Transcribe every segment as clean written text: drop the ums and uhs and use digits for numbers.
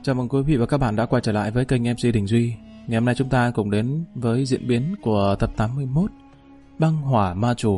Chào mừng quý vị và các bạn đã quay trở lại với kênh MC Đình Duy. Ngày hôm nay chúng ta cùng đến với diễn biến của tập 81 Băng Hỏa Ma Trù.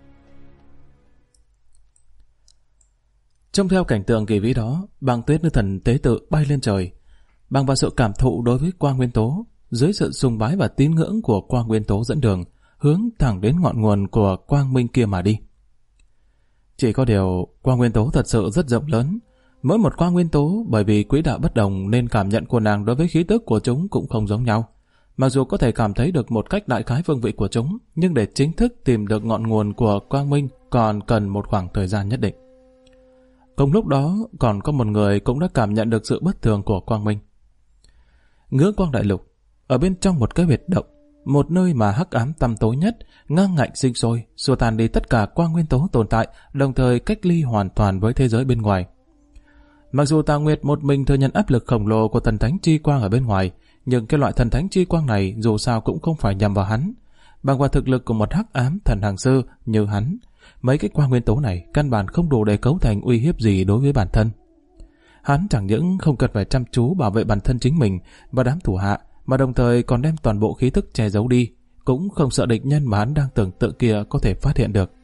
Trông theo cảnh tượng kỳ vĩ đó, Băng Tuyết nữ thần tế tự bay lên trời. Bằng vào sự cảm thụ đối với quang nguyên tố, dưới sự sùng bái và tín ngưỡng của quang nguyên tố dẫn đường, hướng thẳng đến ngọn nguồn của quang minh kia mà đi. Chỉ có điều, quang nguyên tố thật sự rất rộng lớn. Mỗi một quang nguyên tố bởi vì quỹ đạo bất đồng nên cảm nhận của nàng đối với khí tức của chúng cũng không giống nhau. Mặc dù có thể cảm thấy được một cách đại khái phương vị của chúng, nhưng để chính thức tìm được ngọn nguồn của quang minh còn cần một khoảng thời gian nhất định. Cùng lúc đó, còn có một người cũng đã cảm nhận được sự bất thường của quang minh. Ngưỡng quang đại lục, ở bên trong một cái huyệt động, một nơi mà hắc ám tăm tối nhất, ngang ngạnh sinh sôi, xua tan đi tất cả quang nguyên tố tồn tại, đồng thời cách ly hoàn toàn với thế giới bên ngoài. Mặc dù Tà Nguyệt một mình thừa nhận áp lực khổng lồ của thần thánh chi quang ở bên ngoài, nhưng cái loại thần thánh chi quang này dù sao cũng không phải nhằm vào hắn. Bằng vào thực lực của một hắc ám thần hàng sư như hắn, mấy cái quang nguyên tố này căn bản không đủ để cấu thành uy hiếp gì đối với bản thân. Hắn chẳng những không cần phải chăm chú bảo vệ bản thân chính mình và đám thủ hạ, mà đồng thời còn đem toàn bộ khí thức che giấu đi, cũng không sợ địch nhân mà hắn đang tưởng tượng kia có thể phát hiện được.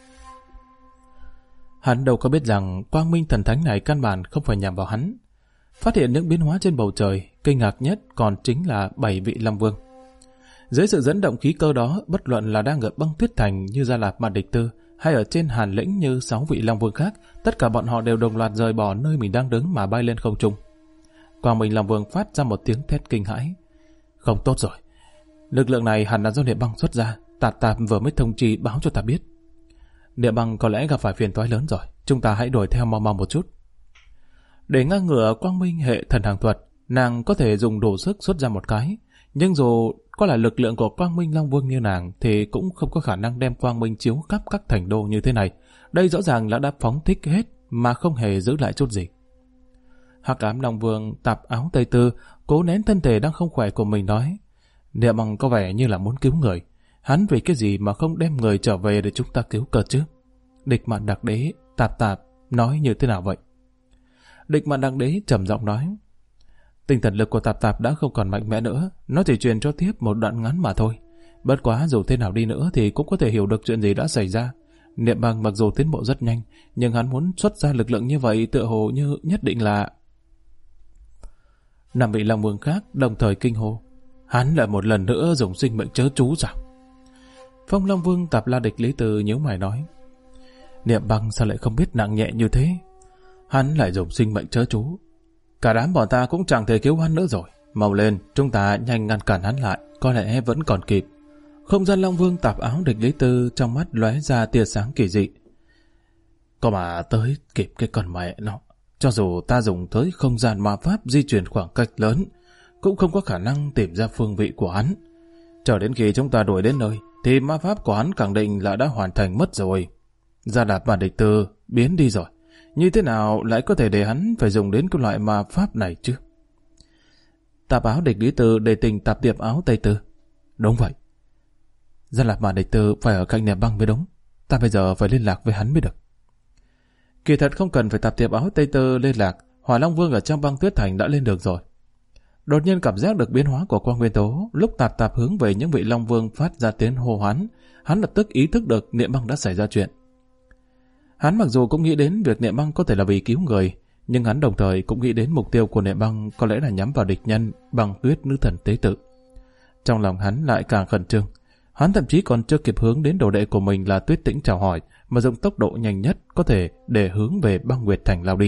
Hắn đâu có biết rằng quang minh thần thánh này căn bản không phải nhằm vào hắn. Phát hiện những biến hóa trên bầu trời, kinh ngạc nhất còn chính là 7 vị Long Vương. Dưới sự dẫn động khí cơ đó, bất luận là đang ở Băng Tuyết Thành như Gia Lạp Mạn Địch Tư, hay ở trên Hàn Lĩnh như 6 vị Long Vương khác, tất cả bọn họ đều đồng loạt rời bỏ nơi mình đang đứng mà bay lên không trung. Quang Minh Long Vương phát ra một tiếng thét kinh hãi. Không tốt rồi. Lực lượng này hẳn là do Niệm Băng xuất ra, Tạp Tạp vừa mới thông trì báo cho ta biết. Niệm Băng có lẽ gặp phải phiền toái lớn rồi, chúng ta hãy đuổi theo mau mau một chút. Để ngang ngửa quang minh hệ thần hàng thuật, nàng có thể dùng đủ sức xuất ra một cái, nhưng dù có là lực lượng của quang minh Long Vương như nàng thì cũng không có khả năng đem quang minh chiếu khắp các thành đô như thế này. Đây rõ ràng là đã phóng thích hết mà không hề giữ lại chút gì. Hắc ám Long Vương Tạp Áo Tây Tư cố nén thân thể đang không khỏe của mình nói: Niệm Băng có vẻ như là muốn cứu người. Hắn vì cái gì mà không đem người trở về để chúng ta cứu cơ chứ? Địch Mạn Đặc Đế Tạp Tạp nói như thế nào vậy? Địch Mạn Đặc Đế trầm giọng nói: tinh thần lực của Tạp Tạp đã không còn mạnh mẽ nữa, nó chỉ truyền cho tiếp một đoạn ngắn mà thôi. Bất quá dù thế nào đi nữa thì cũng có thể hiểu được chuyện gì đã xảy ra. Niệm Băng mặc dù tiến bộ rất nhanh, nhưng hắn muốn xuất ra lực lượng như vậy tựa hồ như nhất định là... 5 vị Long Vương khác đồng thời kinh hô: hắn lại một lần nữa dùng sinh mệnh chớ chú sao? Phong Long Vương Tạp La Địch Lý Từ nhíu mày nói: Niệm Băng sao lại không biết nặng nhẹ như thế? Hắn lại dùng sinh mệnh chớ chú. Cả đám bọn ta cũng chẳng thể cứu hắn nữa rồi. Mau lên, chúng ta nhanh ngăn cản hắn lại, có lẽ vẫn còn kịp. Không gian Long Vương Tạp Áo Địch Lý Tư trong mắt lóe ra tia sáng kỳ dị. Có mà tới kịp cái con mẹ nó. Cho dù ta dùng tới không gian ma pháp di chuyển khoảng cách lớn, cũng không có khả năng tìm ra phương vị của hắn. Chờ đến khi chúng ta đuổi đến nơi, thì ma pháp của hắn khẳng định là đã hoàn thành mất rồi. Gia Lạp Mạn Địch Tư biến đi rồi. Như thế nào lại có thể để hắn phải dùng đến cái loại ma pháp này chứ? Tạp Áo Địch Lý Tư để tình Tạp Tiệp Áo Tây Tư. Đúng vậy. Gia Lạp Mạn Địch Tư phải ở cạnh Niệm Băng mới đúng. Ta bây giờ phải liên lạc với hắn mới được. Kỳ thật không cần phải Tạp Tiệp Áo Tây Tư liên lạc, Hỏa Long Vương ở trong Băng Tuyết Thành đã lên được rồi. Đột nhiên cảm giác được biến hóa của quang nguyên tố, lúc Tạp Tạp hướng về những vị Long Vương phát ra tiếng hô hoán, hắn lập tức ý thức được Niệm Băng đã xảy ra chuyện. Hắn mặc dù cũng nghĩ đến việc Niệm Băng có thể là vì cứu người, nhưng hắn đồng thời cũng nghĩ đến mục tiêu của Niệm Băng có lẽ là nhắm vào địch nhân Băng Tuyết nữ thần tế tự. Trong lòng hắn lại càng khẩn trương. Hắn thậm chí còn chưa kịp hướng đến đồ đệ của mình là Tuyết Tĩnh chào hỏi, mà dùng tốc độ nhanh nhất có thể để hướng về Băng Nguyệt Thành lao đi.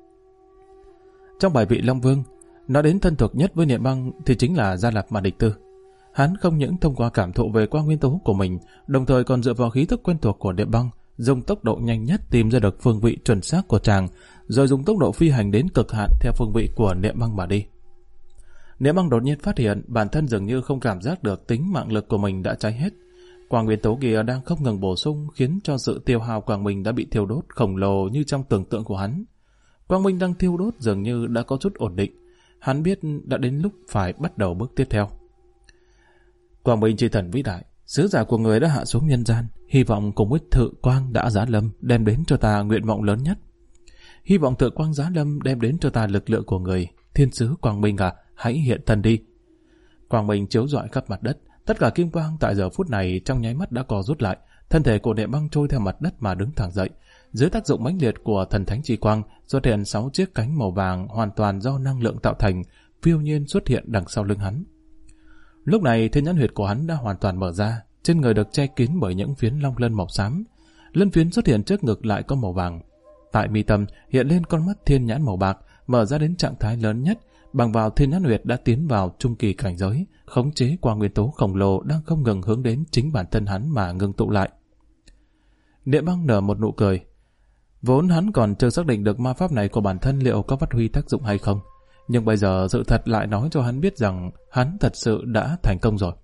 Trong 7 vị Long Vương, nói đến thân thuộc nhất với Niệm Băng thì chính là Gia Lạp Mạn Địch Tư. Hắn không những thông qua cảm thụ về quang nguyên tố của mình, đồng thời còn dựa vào khí thức quen thuộc của Niệm Băng, dùng tốc độ nhanh nhất tìm ra được phương vị chuẩn xác của chàng, rồi dùng tốc độ phi hành đến cực hạn theo phương vị của Niệm Băng mà đi. Niệm Băng đột nhiên phát hiện bản thân dường như không cảm giác được tính mạng lực của mình đã cháy hết. Quang nguyên tố kia đang không ngừng bổ sung, khiến cho sự tiêu hao quang minh đã bị thiêu đốt khổng lồ như trong tưởng tượng của hắn. Quang minh đang thiêu đốt dường như đã có chút ổn định. Hắn biết đã đến lúc phải bắt đầu bước tiếp theo. Quang minh chi thần vĩ đại, sứ giả của người đã hạ xuống nhân gian, hy vọng cùng với Thự Quang đã giáng lâm đem đến cho ta nguyện vọng lớn nhất. Hy vọng Thự Quang giáng lâm đem đến cho ta lực lượng của người, thiên sứ Quang Minh à, hãy hiện thân đi. Quang Minh chiếu rọi khắp mặt đất, tất cả kim quang tại giờ phút này trong nháy mắt đã co rút lại, thân thể của Niệm Băng trôi theo mặt đất mà đứng thẳng dậy. Dưới tác dụng mãnh liệt của thần thánh chi quang, xuất hiện 6 chiếc cánh màu vàng hoàn toàn do năng lượng tạo thành, phiêu nhiên xuất hiện đằng sau lưng hắn. Lúc này thiên nhãn huyệt của hắn đã hoàn toàn mở ra, trên người được che kín bởi những phiến long lân màu xám. Lân phiến xuất hiện trước ngực lại có màu vàng. Tại mi tâm hiện lên con mắt thiên nhãn màu bạc, mở ra đến trạng thái lớn nhất, bằng vào thiên nhãn huyệt đã tiến vào trung kỳ cảnh giới, khống chế qua nguyên tố khổng lồ đang không ngừng hướng đến chính bản thân hắn mà ngưng tụ lại. Niệm Băng nở một nụ cười. Vốn hắn còn chưa xác định được ma pháp này của bản thân liệu có phát huy tác dụng hay không, nhưng bây giờ sự thật lại nói cho hắn biết rằng hắn thật sự đã thành công rồi.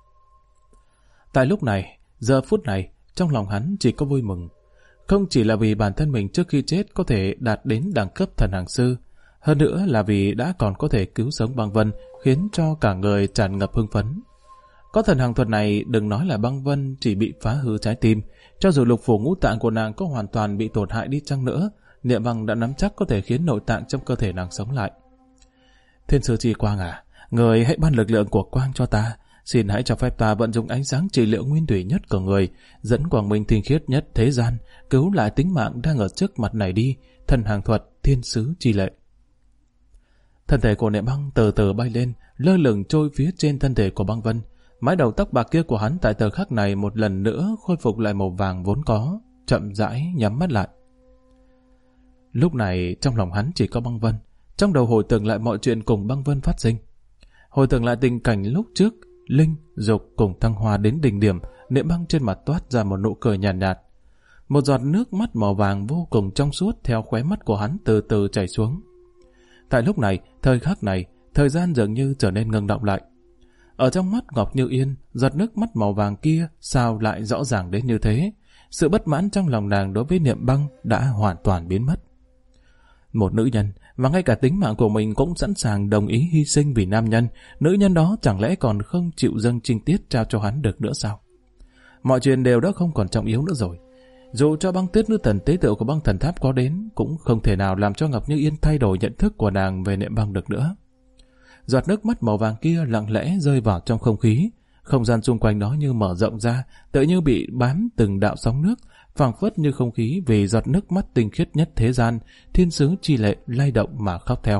Tại lúc này, giờ phút này, trong lòng hắn chỉ có vui mừng. Không chỉ là vì bản thân mình trước khi chết có thể đạt đến đẳng cấp thần hàng sư, hơn nữa là vì đã còn có thể cứu sống Băng Vân, khiến cho cả người tràn ngập hưng phấn. Có thần hàng thuật này, đừng nói là Băng Vân chỉ bị phá hư trái tim, cho dù lục phủ ngũ tạng của nàng có hoàn toàn bị tổn hại đi chăng nữa, Niệm Băng đã nắm chắc có thể khiến nội tạng trong cơ thể nàng sống lại. Thiên sư Chi Quang à, người hãy ban lực lượng của quang cho ta, xin hãy cho phép ta vận dụng ánh sáng trị liệu nguyên thủy nhất của người, dẫn quang minh tinh khiết nhất thế gian, cứu lại tính mạng đang ở trước mặt này đi, thần hàng thuật thiên sứ chi lệ. Thân thể của Niệm Băng từ từ bay lên, lơ lửng trôi phía trên thân thể của Băng Vân. Mái đầu tóc bạc kia của hắn tại thời khắc này một lần nữa khôi phục lại màu vàng vốn có, chậm rãi nhắm mắt lại. Lúc này trong lòng hắn chỉ có Băng Vân, trong đầu hồi tưởng lại mọi chuyện cùng Băng Vân phát sinh. Hồi tưởng lại tình cảnh lúc trước, Linh, Dục cùng thăng hoa đến đỉnh điểm, Niệm Băng trên mặt toát ra một nụ cười nhàn nhạt. Một giọt nước mắt màu vàng vô cùng trong suốt theo khóe mắt của hắn từ từ chảy xuống. Tại lúc này, thời khắc này, thời gian dường như trở nên ngừng động lại. Ở trong mắt Ngọc Như Yên, giọt nước mắt màu vàng kia sao lại rõ ràng đến như thế? Sự bất mãn trong lòng nàng đối với Niệm Băng đã hoàn toàn biến mất. Một nữ nhân mà ngay cả tính mạng của mình cũng sẵn sàng đồng ý hy sinh vì nam nhân, nữ nhân đó chẳng lẽ còn không chịu dâng trinh tiết trao cho hắn được nữa sao? Mọi chuyện đều đã không còn trọng yếu nữa rồi. Dù cho Băng Tuyết nữ thần tế tự của Băng Thần Tháp có đến, cũng không thể nào làm cho Ngọc Như Yên thay đổi nhận thức của nàng về Niệm Băng được nữa. Giọt nước mắt màu vàng kia lặng lẽ rơi vào trong không khí, không gian xung quanh đó như mở rộng ra, tựa như bị bám từng đạo sóng nước, phảng phất như không khí vì giọt nước mắt tinh khiết nhất thế gian, thiên sứ chi lệ lay động mà khóc theo.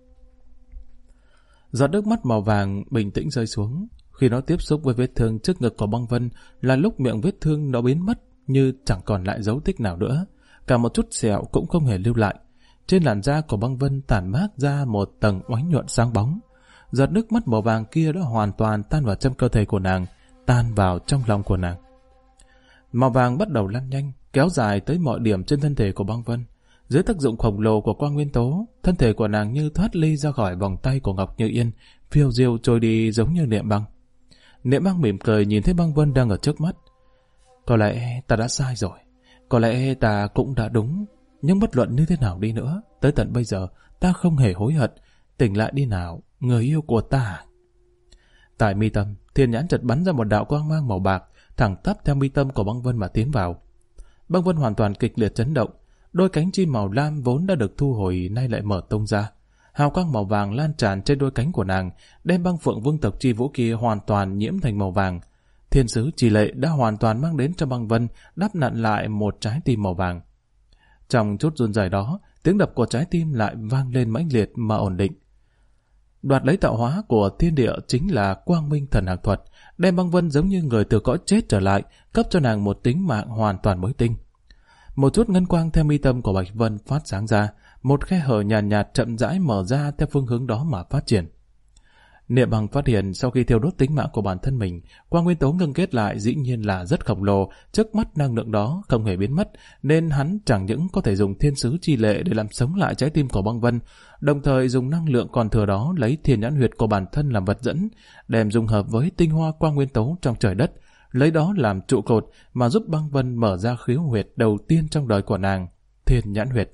Giọt nước mắt màu vàng bình tĩnh rơi xuống, khi nó tiếp xúc với vết thương trước ngực của Băng Vân là lúc miệng vết thương nó biến mất như chẳng còn lại dấu tích nào nữa, cả một chút sẹo cũng không hề lưu lại. Trên làn da của Băng Vân tản mát ra một tầng oánh nhuận sáng bóng. Giọt nước mắt màu vàng kia đã hoàn toàn tan vào trong cơ thể của nàng, tan vào trong lòng của nàng. Màu vàng bắt đầu lan nhanh, kéo dài tới mọi điểm trên thân thể của Băng Vân. Dưới tác dụng khổng lồ của quang nguyên tố, thân thể của nàng như thoát ly ra khỏi vòng tay của Ngọc Như Yên, phiêu diêu trôi đi giống như Niệm Băng. Niệm Băng mỉm cười nhìn thấy Băng Vân đang ở trước mắt. Có lẽ ta đã sai rồi, có lẽ ta cũng đã đúng, nhưng bất luận như thế nào đi nữa, tới tận bây giờ ta không hề hối hận. Tỉnh lại đi nào, người yêu của ta. Tại mi tâm, thiên nhãn chợt bắn ra một đạo quang mang màu bạc, thẳng tắp theo mi tâm của Băng Vân mà tiến vào. Băng Vân hoàn toàn kịch liệt chấn động, đôi cánh chim màu lam vốn đã được thu hồi nay lại mở tung ra. Hào quang màu vàng lan tràn trên đôi cánh của nàng, đem Băng Phượng Vương tộc chi vũ kia hoàn toàn nhiễm thành màu vàng. Thiên sứ Chỉ Lệ đã hoàn toàn mang đến cho Băng Vân đắp nặn lại một trái tim màu vàng. Trong chút run rẩy đó, tiếng đập của trái tim lại vang lên mãnh liệt mà ổn định. Đoạt lấy tạo hóa của thiên địa chính là quang minh thần hàng thuật, đem Băng Vân giống như người từ cõi chết trở lại, cấp cho nàng một tính mạng hoàn toàn mới tinh. Một chút ngân quang theo mi tâm của Bạch Vân phát sáng ra, một khe hở nhàn nhạt chậm rãi mở ra theo phương hướng đó mà phát triển. Niệm Băng phát hiện sau khi thiêu đốt tính mạng của bản thân mình, quang nguyên tố ngưng kết lại dĩ nhiên là rất khổng lồ, trước mắt năng lượng đó không hề biến mất, nên hắn chẳng những có thể dùng thiên sứ chi lệ để làm sống lại trái tim của Băng Vân, đồng thời dùng năng lượng còn thừa đó lấy thiên nhãn huyệt của bản thân làm vật dẫn, đem dung hợp với tinh hoa quang nguyên tố trong trời đất, lấy đó làm trụ cột mà giúp Băng Vân mở ra khiếu huyệt đầu tiên trong đời của nàng, thiên nhãn huyệt.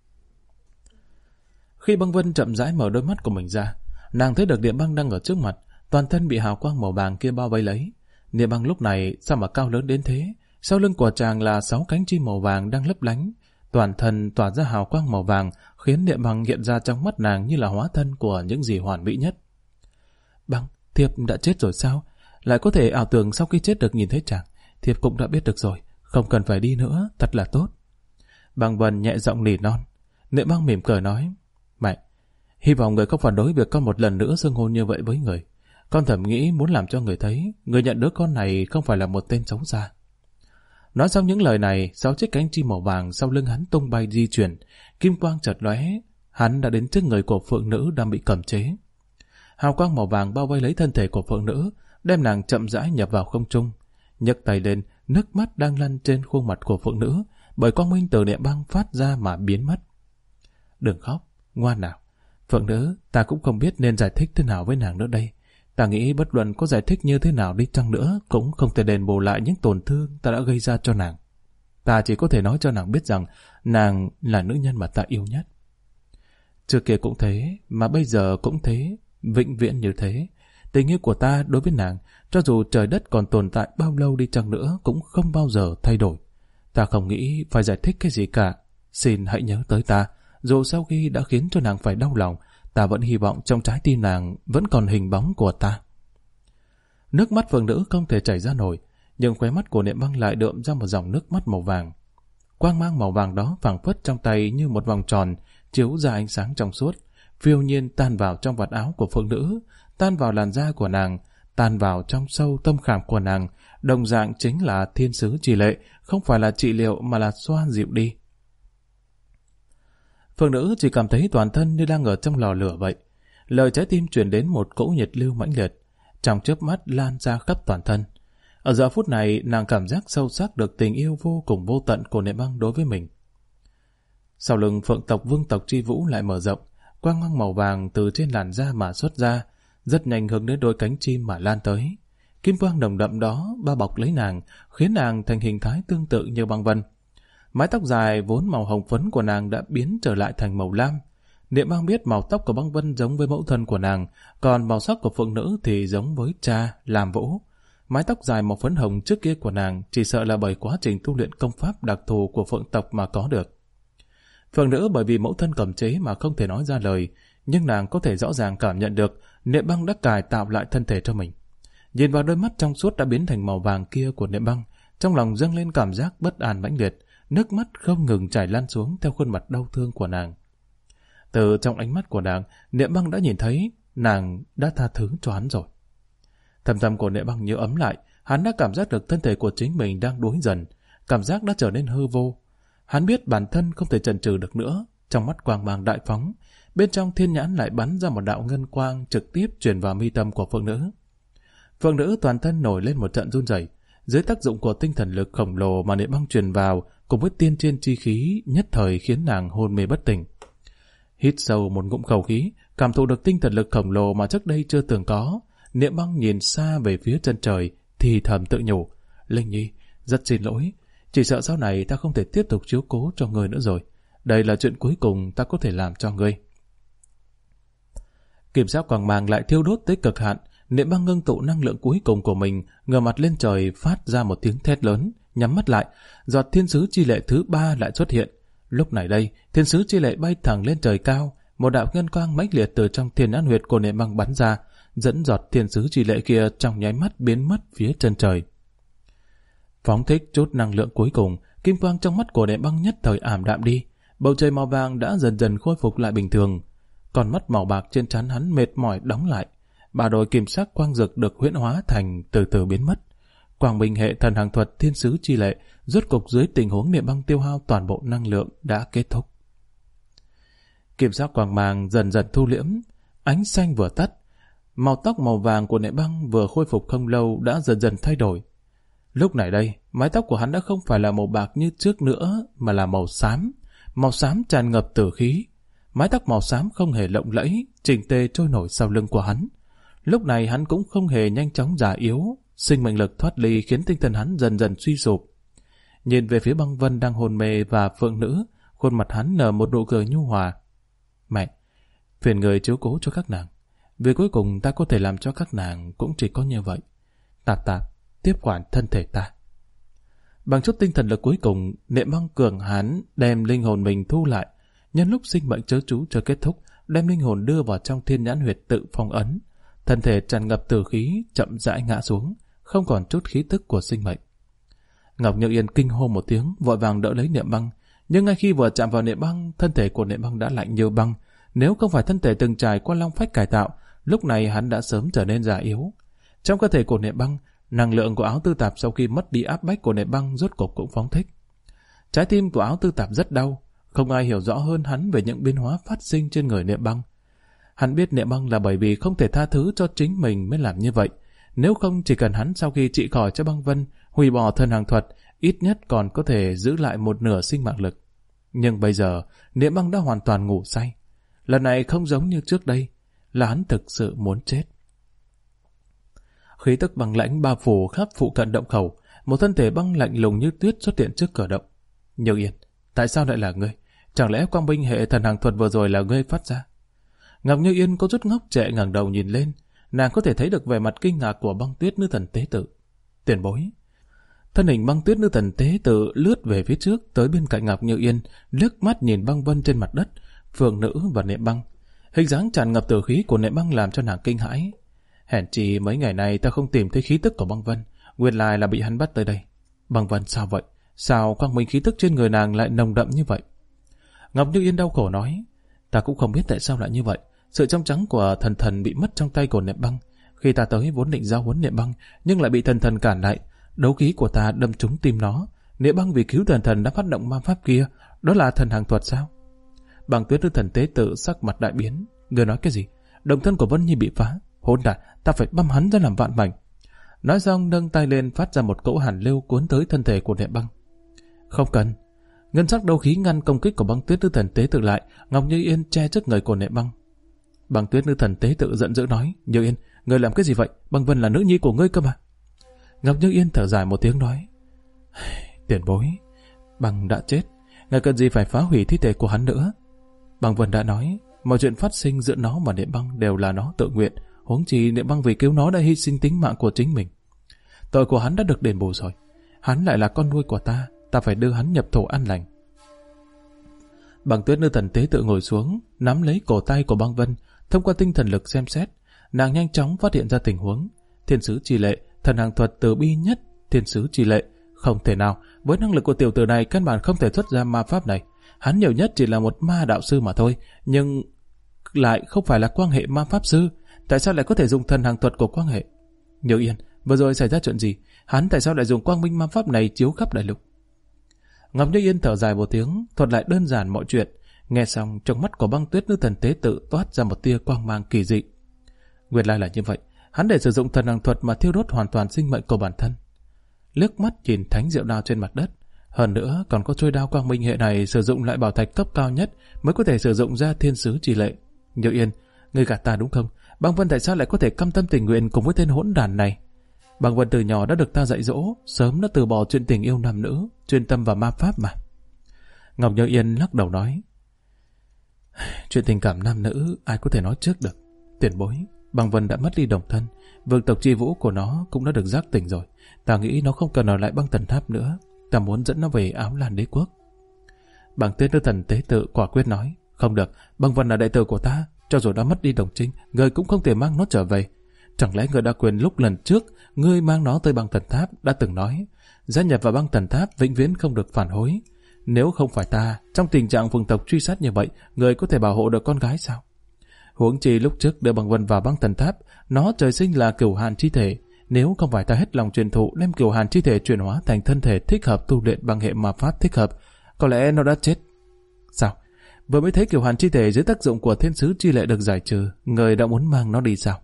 Khi Băng Vân chậm rãi mở đôi mắt của mình ra, nàng thấy được Niệm Băng đang ở trước mặt, toàn thân bị hào quang màu vàng kia bao vây lấy. Niệm Băng lúc này sao mà cao lớn đến thế? Sau lưng của chàng là 6 cánh chim màu vàng đang lấp lánh, Toàn thân tỏa ra hào quang màu vàng, khiến Niệm Băng hiện ra trong mắt nàng như là hóa thân của những gì hoàn mỹ nhất. Băng, Thiếp đã chết rồi sao? Lại có thể ảo tưởng sau khi chết được nhìn thấy chàng. Thiếp cũng đã biết được rồi, không cần phải đi nữa, thật là tốt. Băng Vân nhẹ giọng nỉ non. Niệm Băng mỉm cười nói, mẹ, hy vọng người không phản đối việc con một lần nữa xưng hôn như vậy với người. Con thầm nghĩ muốn làm cho người thấy, người nhận đứa con này không phải là một tên xấu xa. Nói xong những lời này, 6 chiếc cánh chim màu vàng sau lưng hắn tung bay di chuyển, kim quang chợt lóe, hắn đã đến trước người của phượng nữ đang bị cầm chế. Hào quang màu vàng bao vây lấy thân thể của phượng nữ, đem nàng chậm rãi nhập vào không trung. Nhấc tay lên, nước mắt đang lăn trên khuôn mặt của phượng nữ, bởi quang minh từ Niệm Băng phát ra mà biến mất. Đừng khóc, ngoan nào. Phượng nữ, ta cũng không biết nên giải thích thế nào với nàng nữa đây. Ta nghĩ bất luận có giải thích như thế nào đi chăng nữa cũng không thể đền bù lại những tổn thương ta đã gây ra cho nàng. Ta chỉ có thể nói cho nàng biết rằng nàng là nữ nhân mà ta yêu nhất. Trước kia cũng thế, mà bây giờ cũng thế, vĩnh viễn như thế. Tình yêu của ta đối với nàng, cho dù trời đất còn tồn tại bao lâu đi chăng nữa cũng không bao giờ thay đổi. Ta không nghĩ phải giải thích cái gì cả. Xin hãy nhớ tới ta, dù sau khi đã khiến cho nàng phải đau lòng, ta vẫn hy vọng trong trái tim nàng vẫn còn hình bóng của ta. Nước mắt phượng nữ không thể chảy ra nổi, nhưng khóe mắt của Niệm Băng lại đượm ra một dòng nước mắt màu vàng. Quang mang màu vàng đó phảng phất trong tay như một vòng tròn, chiếu ra ánh sáng trong suốt, phiêu nhiên tan vào trong vạt áo của phượng nữ, tan vào làn da của nàng, tan vào trong sâu tâm khảm của nàng, đồng dạng chính là thiên sứ trị lệ, không phải là trị liệu mà là xoa dịu đi. Phượng nữ chỉ cảm thấy toàn thân như đang ở trong lò lửa vậy. Lời trái tim truyền đến một cỗ nhiệt lưu mãnh liệt, trong chớp mắt lan ra khắp toàn thân. Ở giờ phút này, nàng cảm giác sâu sắc được tình yêu vô cùng vô tận của Niệm Băng đối với mình. Sau lưng phượng tộc vương tộc Tri Vũ lại mở rộng, quang mang màu vàng từ trên làn da mà xuất ra, rất nhanh hướng đến đôi cánh chim mà lan tới. Kim quang nồng đậm đó bao bọc lấy nàng, khiến nàng thành hình thái tương tự như băng vân. Mái tóc dài vốn màu hồng phấn của nàng đã biến trở lại thành màu lam. Niệm Băng biết màu tóc của băng vân giống với mẫu thân của nàng, còn màu sắc của phượng nữ thì giống với cha, Lam Vũ. Mái tóc dài màu phấn hồng trước kia của nàng chỉ sợ là bởi quá trình tu luyện công pháp đặc thù của phượng tộc mà có được. Phượng nữ bởi vì mẫu thân cầm chế mà không thể nói ra lời, nhưng nàng có thể rõ ràng cảm nhận được Niệm Băng đã cải tạo lại thân thể cho mình. Nhìn vào đôi mắt trong suốt đã biến thành màu vàng kia của Niệm Băng, trong lòng dâng lên cảm giác bất an mãnh liệt, nước mắt không ngừng chảy lan xuống theo khuôn mặt đau thương của nàng. Từ trong ánh mắt của nàng, Niệm Băng đã nhìn thấy nàng đã tha thứ cho hắn rồi. Thâm tâm của Niệm Băng như ấm lại, hắn đã cảm giác được thân thể của chính mình đang đuối dần, cảm giác đã trở nên hư vô. Hắn biết bản thân không thể chần chừ được nữa, trong mắt quang mang đại phóng, bên trong thiên nhãn lại bắn ra một đạo ngân quang trực tiếp truyền vào mi tâm của phượng nữ. Phượng nữ toàn thân nổi lên một trận run rẩy, dưới tác dụng của tinh thần lực khổng lồ mà Niệm Băng truyền vào, cùng với tiên trên chi khí nhất thời khiến nàng hôn mê bất tỉnh. Hít sâu một ngụm khẩu khí, cảm thụ được tinh thần lực khổng lồ mà trước đây chưa từng có, Niệm Băng nhìn xa về phía chân trời, thì thầm tự nhủ, Linh Nhi, rất xin lỗi, chỉ sợ sau này ta không thể tiếp tục chiếu cố cho ngươi nữa rồi. Đây là chuyện cuối cùng ta có thể làm cho ngươi. Kiểm soát quang mang lại thiêu đốt tới cực hạn, Niệm Băng ngưng tụ năng lượng cuối cùng của mình, ngửa mặt lên trời phát ra một tiếng thét lớn, nhắm mắt lại, giọt thiên sứ chi lệ thứ 3 lại xuất hiện. Lúc này đây, thiên sứ chi lệ bay thẳng lên trời cao, một đạo ngân quang mãnh liệt từ trong thiên nhãn huyệt của Niệm Băng bắn ra, dẫn giọt thiên sứ chi lệ kia trong nháy mắt biến mất phía chân trời. Phóng thích chút năng lượng cuối cùng, kim quang trong mắt của Niệm Băng nhất thời ảm đạm đi, bầu trời màu vàng đã dần dần khôi phục lại bình thường. Còn mắt màu bạc trên trán hắn mệt mỏi đóng lại, ba đôi kim sắc quang dực được huyễn hóa thành từ từ biến mất. Quang minh hệ thần hàng thuật thiên sứ chi lệ rốt cục dưới tình huống Niệm Băng tiêu hao toàn bộ năng lượng đã kết thúc. Kim sắc quang mang dần dần thu liễm, ánh xanh vừa tắt, màu tóc màu vàng của Niệm Băng vừa khôi phục không lâu đã dần dần thay đổi. Lúc này đây, mái tóc của hắn đã không phải là màu bạc như trước nữa mà là màu xám tràn ngập tử khí. Mái tóc màu xám không hề lộng lẫy, chỉnh tề trôi nổi sau lưng của hắn. Lúc này hắn cũng không hề nhanh chóng già yếu, sinh mệnh lực thoát ly khiến tinh thần hắn dần dần suy sụp. Nhìn về phía băng vân đang hôn mê và phượng nữ, khuôn mặt hắn nở một nụ cười nhu hòa. Mẹ, phiền người chiếu cố cho các nàng. Vì cuối cùng ta có thể làm cho các nàng cũng chỉ có như vậy. Tạp tạp, tiếp quản thân thể ta. Bằng chút tinh thần lực cuối cùng, Niệm Băng cường hãn đem linh hồn mình thu lại, nhân lúc sinh mệnh chớ chú chưa kết thúc, đem linh hồn đưa vào trong thiên nhãn huyệt tự phong ấn. Thân thể tràn ngập tử khí, chậm rãi ngã xuống, không còn chút khí tức của sinh mệnh. Ngọc Như Yên kinh hô một tiếng, vội vàng đỡ lấy Niệm Băng, nhưng ngay khi vừa chạm vào Niệm Băng, thân thể của Niệm Băng đã lạnh như băng. Nếu không phải thân thể từng trải qua long phách cải tạo, lúc này hắn đã sớm trở nên già yếu. Trong cơ thể của Niệm Băng, năng lượng của áo tư tạp sau khi mất đi áp bách của Niệm Băng rốt cục cũng phóng thích. Trái tim của áo tư tạp rất đau, không ai hiểu rõ hơn hắn về những biến hóa phát sinh trên người Niệm Băng. Hắn biết Niệm Băng là bởi vì không thể tha thứ cho chính mình mới làm như vậy. Nếu không, chỉ cần hắn sau khi trị khỏi cho Băng Vân, hủy bỏ thân hàng thuật, ít nhất còn có thể giữ lại một nửa sinh mạng lực. Nhưng bây giờ, Niệm Băng đã hoàn toàn ngủ say. Lần này không giống như trước đây, là hắn thực sự muốn chết. Khí tức băng lãnh bao phủ khắp phụ cận động khẩu, một thân thể băng lạnh lùng như tuyết xuất hiện trước cửa động. Như Yên, tại sao lại là ngươi? Chẳng lẽ quang binh hệ thần hàng thuật vừa rồi là ngươi phát ra? Ngọc Như Yên có chút ngốc trệ ngẩng đầu nhìn lên, nàng có thể thấy được vẻ mặt kinh ngạc của Băng Tuyết nữ thần tế tự. Tiền bối. Thân hình Băng Tuyết nữ thần tế tự lướt về phía trước tới bên cạnh Ngọc Như Yên, liếc mắt nhìn Băng Vân trên mặt đất, Phượng Nữ và Niệm Băng. Hình dáng tràn ngập tử khí của Niệm Băng làm cho nàng kinh hãi. Hèn chi mấy ngày nay ta không tìm thấy khí tức của Băng Vân, nguyên lai là bị hắn bắt tới đây. Băng Vân sao vậy? Sao quang minh khí tức trên người nàng lại nồng đậm như vậy? Ngọc Như Yên đau khổ nói, ta cũng không biết tại sao lại như vậy. Sự trong trắng của thần thần bị mất trong tay của Niệm Băng. Khi ta tới vốn định giao huấn Niệm Băng, nhưng lại bị thần thần cản lại. Đấu khí của ta đâm trúng tim nó. Niệm Băng vì cứu thần thần đã phát động ma pháp kia. Đó là thần hàng thuật sao? Băng Tuyết nữ thần tế tự sắc mặt đại biến. Người nói cái gì? Đồng thân của Vân Nhi bị phá. Hỗn đản, ta phải băm hắn ra làm vạn mảnh. Nói xong nâng tay lên phát ra một cỗ hàn lưu cuốn tới thân thể của Niệm Băng. Không cần. Ngân sắc đấu khí ngăn công kích của Băng Tuyết nữ thần tế tự lại. Ngọc Như Yên che trước người của Niệm Băng. Băng Tuyết nữ thần tế tự giận dữ nói, Như Yên, ngươi làm cái gì vậy? Băng Vân là nữ nhi của ngươi cơ mà. Ngọc Như Yên thở dài một tiếng nói, tiền bối, Băng đã chết, ngài cần gì phải phá hủy thi thể của hắn nữa? Băng Vân đã nói, mọi chuyện phát sinh giữa nó và Niệm Băng đều là nó tự nguyện, huống chi Niệm Băng vì cứu nó đã hy sinh tính mạng của chính mình. Tội của hắn đã được đền bù rồi, hắn lại là con nuôi của ta, ta phải đưa hắn nhập thổ an lành. Băng Tuyết nữ thần tế tự ngồi xuống, nắm lấy cổ tay của Băng Vân, thông qua tinh thần lực xem xét, nàng nhanh chóng phát hiện ra tình huống. Thiên sứ Trì Lệ, thần hàng thuật từ bi nhất, Thiên sứ Trì Lệ, không thể nào, với năng lực của tiểu tử này căn bản không thể xuất ra ma pháp này. Hắn nhiều nhất chỉ là một ma đạo sư mà thôi, nhưng lại không phải là quang hệ ma pháp sư. Tại sao lại có thể dùng thần hàng thuật của quang hệ? Như Yên, vừa rồi xảy ra chuyện gì? Hắn tại sao lại dùng quang minh ma pháp này chiếu khắp đại lục? Ngọc Như Yên thở dài một tiếng, thuật lại đơn giản mọi chuyện. Nghe xong, trong mắt của Băng Tuyết nữ thần tế tự toát ra một tia quang mang kỳ dị. Nguyên lai là như vậy, hắn để sử dụng thần hàng thuật mà thiêu đốt hoàn toàn sinh mệnh của bản thân. Liếc mắt nhìn thánh diệu đao trên mặt đất, hơn nữa còn có trôi đao quang minh hệ này sử dụng lại bảo thạch cấp cao nhất mới có thể sử dụng ra Thiên sứ Trì Lệ. Như Yên, ngươi gạt ta đúng không? Băng Vân tại sao lại có thể cam tâm tình nguyện cùng với tên hỗn đản này? Băng Vân từ nhỏ đã được ta dạy dỗ, sớm đã từ bỏ chuyện tình yêu nam nữ, chuyên tâm vào ma pháp mà. Ngọc Như Yên lắc đầu nói, chuyện tình cảm nam nữ ai có thể nói trước được. Tiền bối, Băng Vân đã mất đi đồng thân, vương tộc chi vũ của nó cũng đã được giác tỉnh rồi. Ta nghĩ nó không cần ở lại băng thần tháp nữa, ta muốn dẫn nó về Áo Lan đế quốc. Băng Tuyết nữ thần tế tự quả quyết nói, không được, Băng Vân là đệ tử của ta, cho dù đã mất đi đồng trinh, ngươi cũng không thể mang nó trở về. Chẳng lẽ ngươi đã quên lúc lần trước ngươi mang nó tới băng thần tháp đã từng nói, gia nhập vào băng thần tháp vĩnh viễn không được phản hối. Nếu không phải ta, trong tình trạng vương tộc truy sát như vậy, ngươi có thể bảo hộ được con gái sao? Huống chi lúc trước đưa Băng Vân vào băng thần tháp, nó trời sinh là cửu hàn chi thể. Nếu không phải ta hết lòng truyền thụ đem cửu hàn chi thể chuyển hóa thành thân thể thích hợp tu luyện bằng hệ ma pháp thích hợp, có lẽ nó đã chết. Sao? Vừa mới thấy cửu hàn chi thể dưới tác dụng của Thiên sứ Trì Lệ được giải trừ, người đã muốn mang nó đi sao?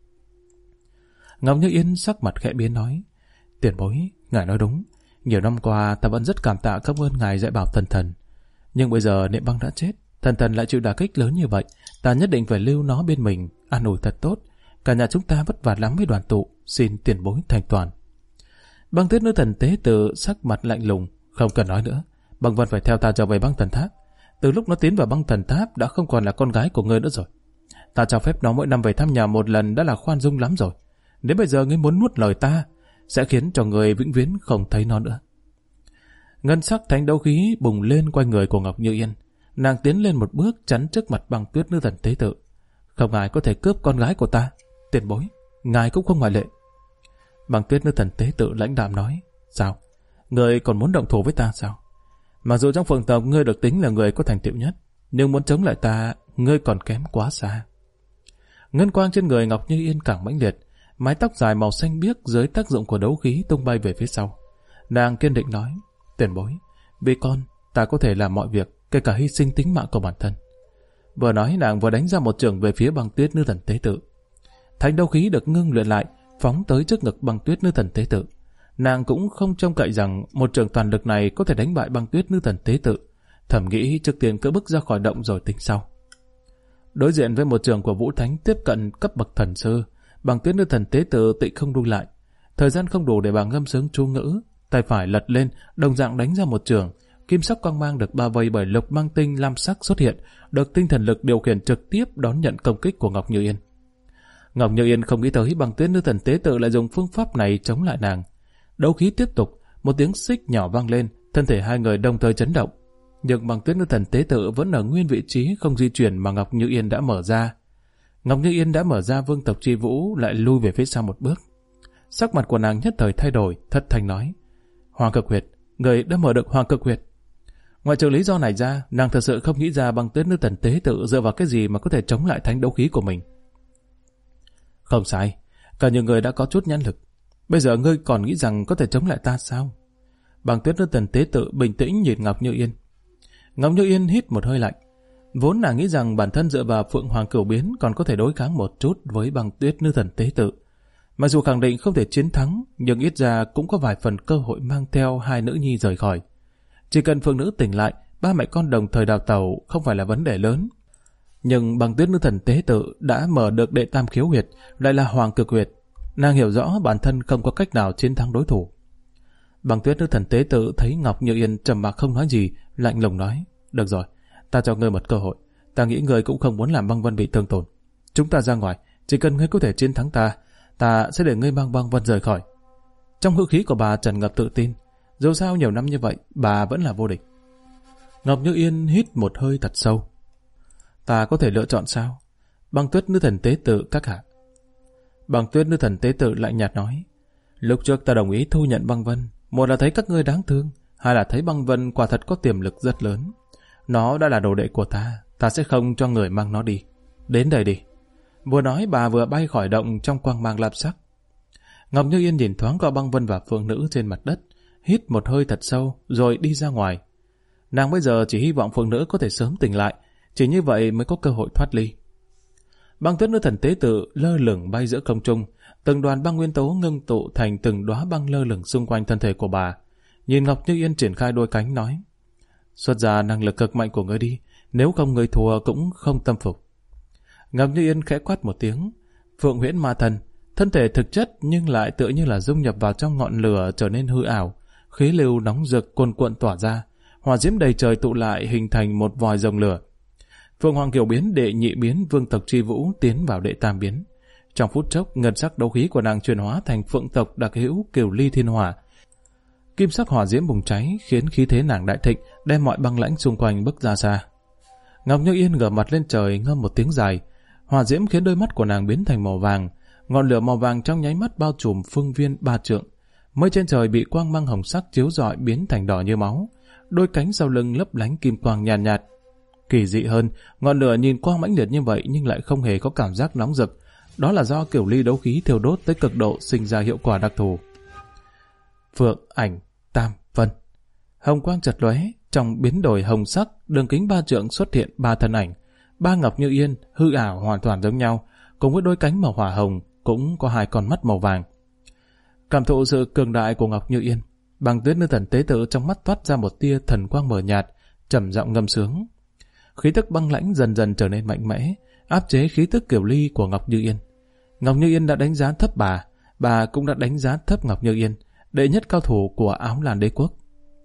Ngọc Như Yên sắc mặt khẽ biến nói, tiền bối, ngài nói đúng. Nhiều năm qua ta vẫn rất cảm tạ cảm ơn ngài dạy bảo thần thần. Nhưng bây giờ Niệm Băng đã chết, thần thần lại chịu đả kích lớn như vậy, ta nhất định phải lưu nó bên mình, an ủi thật tốt. Cả nhà chúng ta vất vả lắm mới đoàn tụ, xin tiền bối thành toàn. Băng Tuyết nữ thần tế tự sắc mặt lạnh lùng, không cần nói nữa. Băng Vân phải theo ta trở về băng thần tháp. Từ lúc nó tiến vào băng thần tháp đã không còn là con gái của ngươi nữa rồi. Ta cho phép nó mỗi năm về thăm nhà một lần đã là khoan dung lắm rồi. Nếu bây giờ ngươi muốn nuốt lời ta, sẽ khiến cho người vĩnh viễn không thấy nó nữa. Ngân sắc thánh đấu khí bùng lên quanh người của Ngọc Như Yên. Nàng tiến lên một bước chắn trước mặt Băng Tuyết nữ thần tế tự. Không ai có thể cướp con gái của ta. Tiền bối, ngài cũng không ngoại lệ. Băng Tuyết nữ thần tế tự lãnh đạm nói. Sao? Ngươi còn muốn động thủ với ta sao? Mặc dù trong phượng tộc ngươi được tính là người có thành tựu nhất, nhưng muốn chống lại ta, ngươi còn kém quá xa. Ngân quang trên người Ngọc Như Yên càng mãnh liệt, mái tóc dài màu xanh biếc dưới tác dụng của đấu khí tung bay về phía sau. Nàng kiên định nói, tiền bối, vì con, ta có thể làm mọi việc, kể cả hy sinh tính mạng của bản thân. Vừa nói nàng vừa đánh ra một chưởng về phía Băng Tuyết nữ thần tế tự. Thánh đấu khí được ngưng luyện lại, phóng tới trước ngực Băng Tuyết nữ thần tế tự. Nàng cũng không trông cậy rằng một trường toàn lực này có thể đánh bại Băng Tuyết nữ thần tế tự, thầm nghĩ trước tiên cưỡng bức ra khỏi động rồi tính sau. Đối diện với một trường của Vũ Thánh tiếp cận cấp bậc thần sư, Băng Tuyết nữ thần tế tự tịnh không đuôi lại. Thời gian không đủ để bà ngâm sướng chú ngữ, tay phải lật lên, đồng dạng đánh ra một trường. Kim sắc quang mang được bao vây bởi lục mang tinh lam sắc xuất hiện, được tinh thần lực điều khiển trực tiếp đón nhận công kích của Ngọc Như Yên. Ngọc Như Yên không nghĩ tới Băng Tuyết nữ thần tế tự lại dùng phương pháp này chống lại nàng. Đấu khí tiếp tục, một tiếng xích nhỏ vang lên, thân thể hai người đồng thời chấn động. Nhưng Băng Tuyết nữ thần tế tự vẫn ở nguyên vị trí không di chuyển mà Ngọc Như Yên đã mở ra. Ngọc Như Yên đã mở ra vương tộc chi vũ, lại lui về phía sau một bước. Sắc mặt của nàng nhất thời thay đổi, thất thanh nói: Hoàng cực huyệt, người đã mở được Hoàng cực huyệt. Ngoại trừ lý do này ra, nàng thật sự không nghĩ ra Băng Tuyết nữ thần tế tự dựa vào cái gì mà có thể chống lại thánh đấu khí của mình. Không sai, cả những người đã có chút nhãn lực. Bây giờ ngươi còn nghĩ rằng có thể chống lại ta sao? Băng Tuyết nữ thần tế tự bình tĩnh nhìn Ngọc Như Yên. Ngọc Như Yên hít một hơi lạnh. Vốn nàng nghĩ rằng bản thân dựa vào Phượng Hoàng Cửu Biến còn có thể đối kháng một chút với Băng Tuyết nữ thần tế tự. Mặc dù khẳng định không thể chiến thắng, nhưng ít ra cũng có vài phần cơ hội mang theo hai nữ nhi rời khỏi. Chỉ cần Phượng nữ tỉnh lại, ba mẹ con đồng thời đào tẩu không phải là vấn đề lớn. Nhưng Băng Tuyết nữ thần tế tự đã mở được đệ tam khiếu huyệt, lại là Hoàng cực huyệt. Nàng hiểu rõ bản thân không có cách nào chiến thắng đối thủ. Băng Tuyết nữ thần tế tự thấy Ngọc Như Yên trầm mặc không nói gì, lạnh lùng nói: Được rồi, ta cho ngươi một cơ hội. Ta nghĩ ngươi cũng không muốn làm Băng Vân bị thương tổn. Chúng ta ra ngoài, chỉ cần ngươi có thể chiến thắng ta, ta sẽ để ngươi mang Băng Vân rời khỏi. Trong ngữ khí của bà tràn ngập tự tin. Dù sao nhiều năm như vậy, bà vẫn là vô địch. Ngọc Như Yên hít một hơi thật sâu. Ta có thể lựa chọn sao? Băng Tuyết nữ thần tế tự các hạ. Băng Tuyết nữ thần tế tự lạnh nhạt nói: Lúc trước ta đồng ý thu nhận Băng Vân, một là thấy các ngươi đáng thương, hai là thấy Băng Vân quả thật có tiềm lực rất lớn. Nó đã là đồ đệ của ta sẽ không cho người mang nó đi. Đến đây đi. Vừa nói bà vừa bay khỏi động trong quang mang lam sắc. Ngọc Như Yên nhìn thoáng qua Băng Vân và Phượng nữ trên mặt đất, hít một hơi thật sâu rồi đi ra ngoài. Nàng bây giờ chỉ hy vọng Phượng nữ có thể sớm tỉnh lại, chỉ như vậy mới có cơ hội thoát ly. Băng Tuyết nữ thần tế tự lơ lửng bay giữa không trung, từng đoàn băng nguyên tố ngưng tụ thành từng đóa băng lơ lửng xung quanh thân thể của bà. Nhìn Ngọc Như Yên triển khai đôi cánh nói: Xuất ra năng lực cực mạnh của ngươi đi, nếu không ngươi thua cũng không tâm phục. Ngọc Như Yên khẽ quát một tiếng. Phượng huyễn ma thần, thân thể thực chất nhưng lại tựa như là dung nhập vào trong ngọn lửa trở nên hư ảo, khí lưu nóng rực cuồn cuộn tỏa ra, hỏa diễm đầy trời tụ lại hình thành một vòi rồng lửa. Phượng Hoàng Kiều Biến đệ nhị biến vương tộc chi vũ tiến vào đệ tam biến. Trong phút chốc, ngân sắc đấu khí của nàng chuyển hóa thành phượng tộc đặc hữu Kiều Ly Thiên Hỏa. Kim sắc hỏa diễm bùng cháy khiến khí thế nàng đại thịnh, đem mọi băng lãnh xung quanh bức ra xa. Ngọc Như Yên ngửa mặt lên trời ngâm một tiếng dài, hỏa diễm khiến đôi mắt của nàng biến thành màu vàng, ngọn lửa màu vàng trong nháy mắt bao trùm phương viên 3 trượng. Mây trên trời bị quang mang hồng sắc chiếu rọi biến thành đỏ như máu, đôi cánh sau lưng lấp lánh kim quang nhàn nhạt. Kỳ dị hơn, ngọn lửa nhìn quang mãnh liệt như vậy nhưng lại không hề có cảm giác nóng rực. Đó là do Kiều Ly đấu khí thiêu đốt tới cực độ sinh ra hiệu quả đặc thù. Phượng ảnh tam vân, hồng quang chật lóe, trong biến đổi hồng sắc, đường kính 3 trượng xuất hiện 3 thân ảnh, 3 Ngọc Như Yên hư ảo hoàn toàn giống nhau, cùng với đôi cánh màu hỏa hồng, cũng có 2 con mắt màu vàng. Cảm thụ sự cường đại của Ngọc Như Yên, Băng Tuyết nữ thần tế tự trong mắt toát ra một tia thần quang mờ nhạt, trầm giọng ngâm sướng. Khí tức băng lãnh dần dần trở nên mạnh mẽ, áp chế khí tức Kiều Ly của Ngọc Như Yên. Ngọc Như Yên đã đánh giá thấp bà cũng đã đánh giá thấp Ngọc Như Yên, đệ nhất cao thủ của Áo Lan Đế quốc.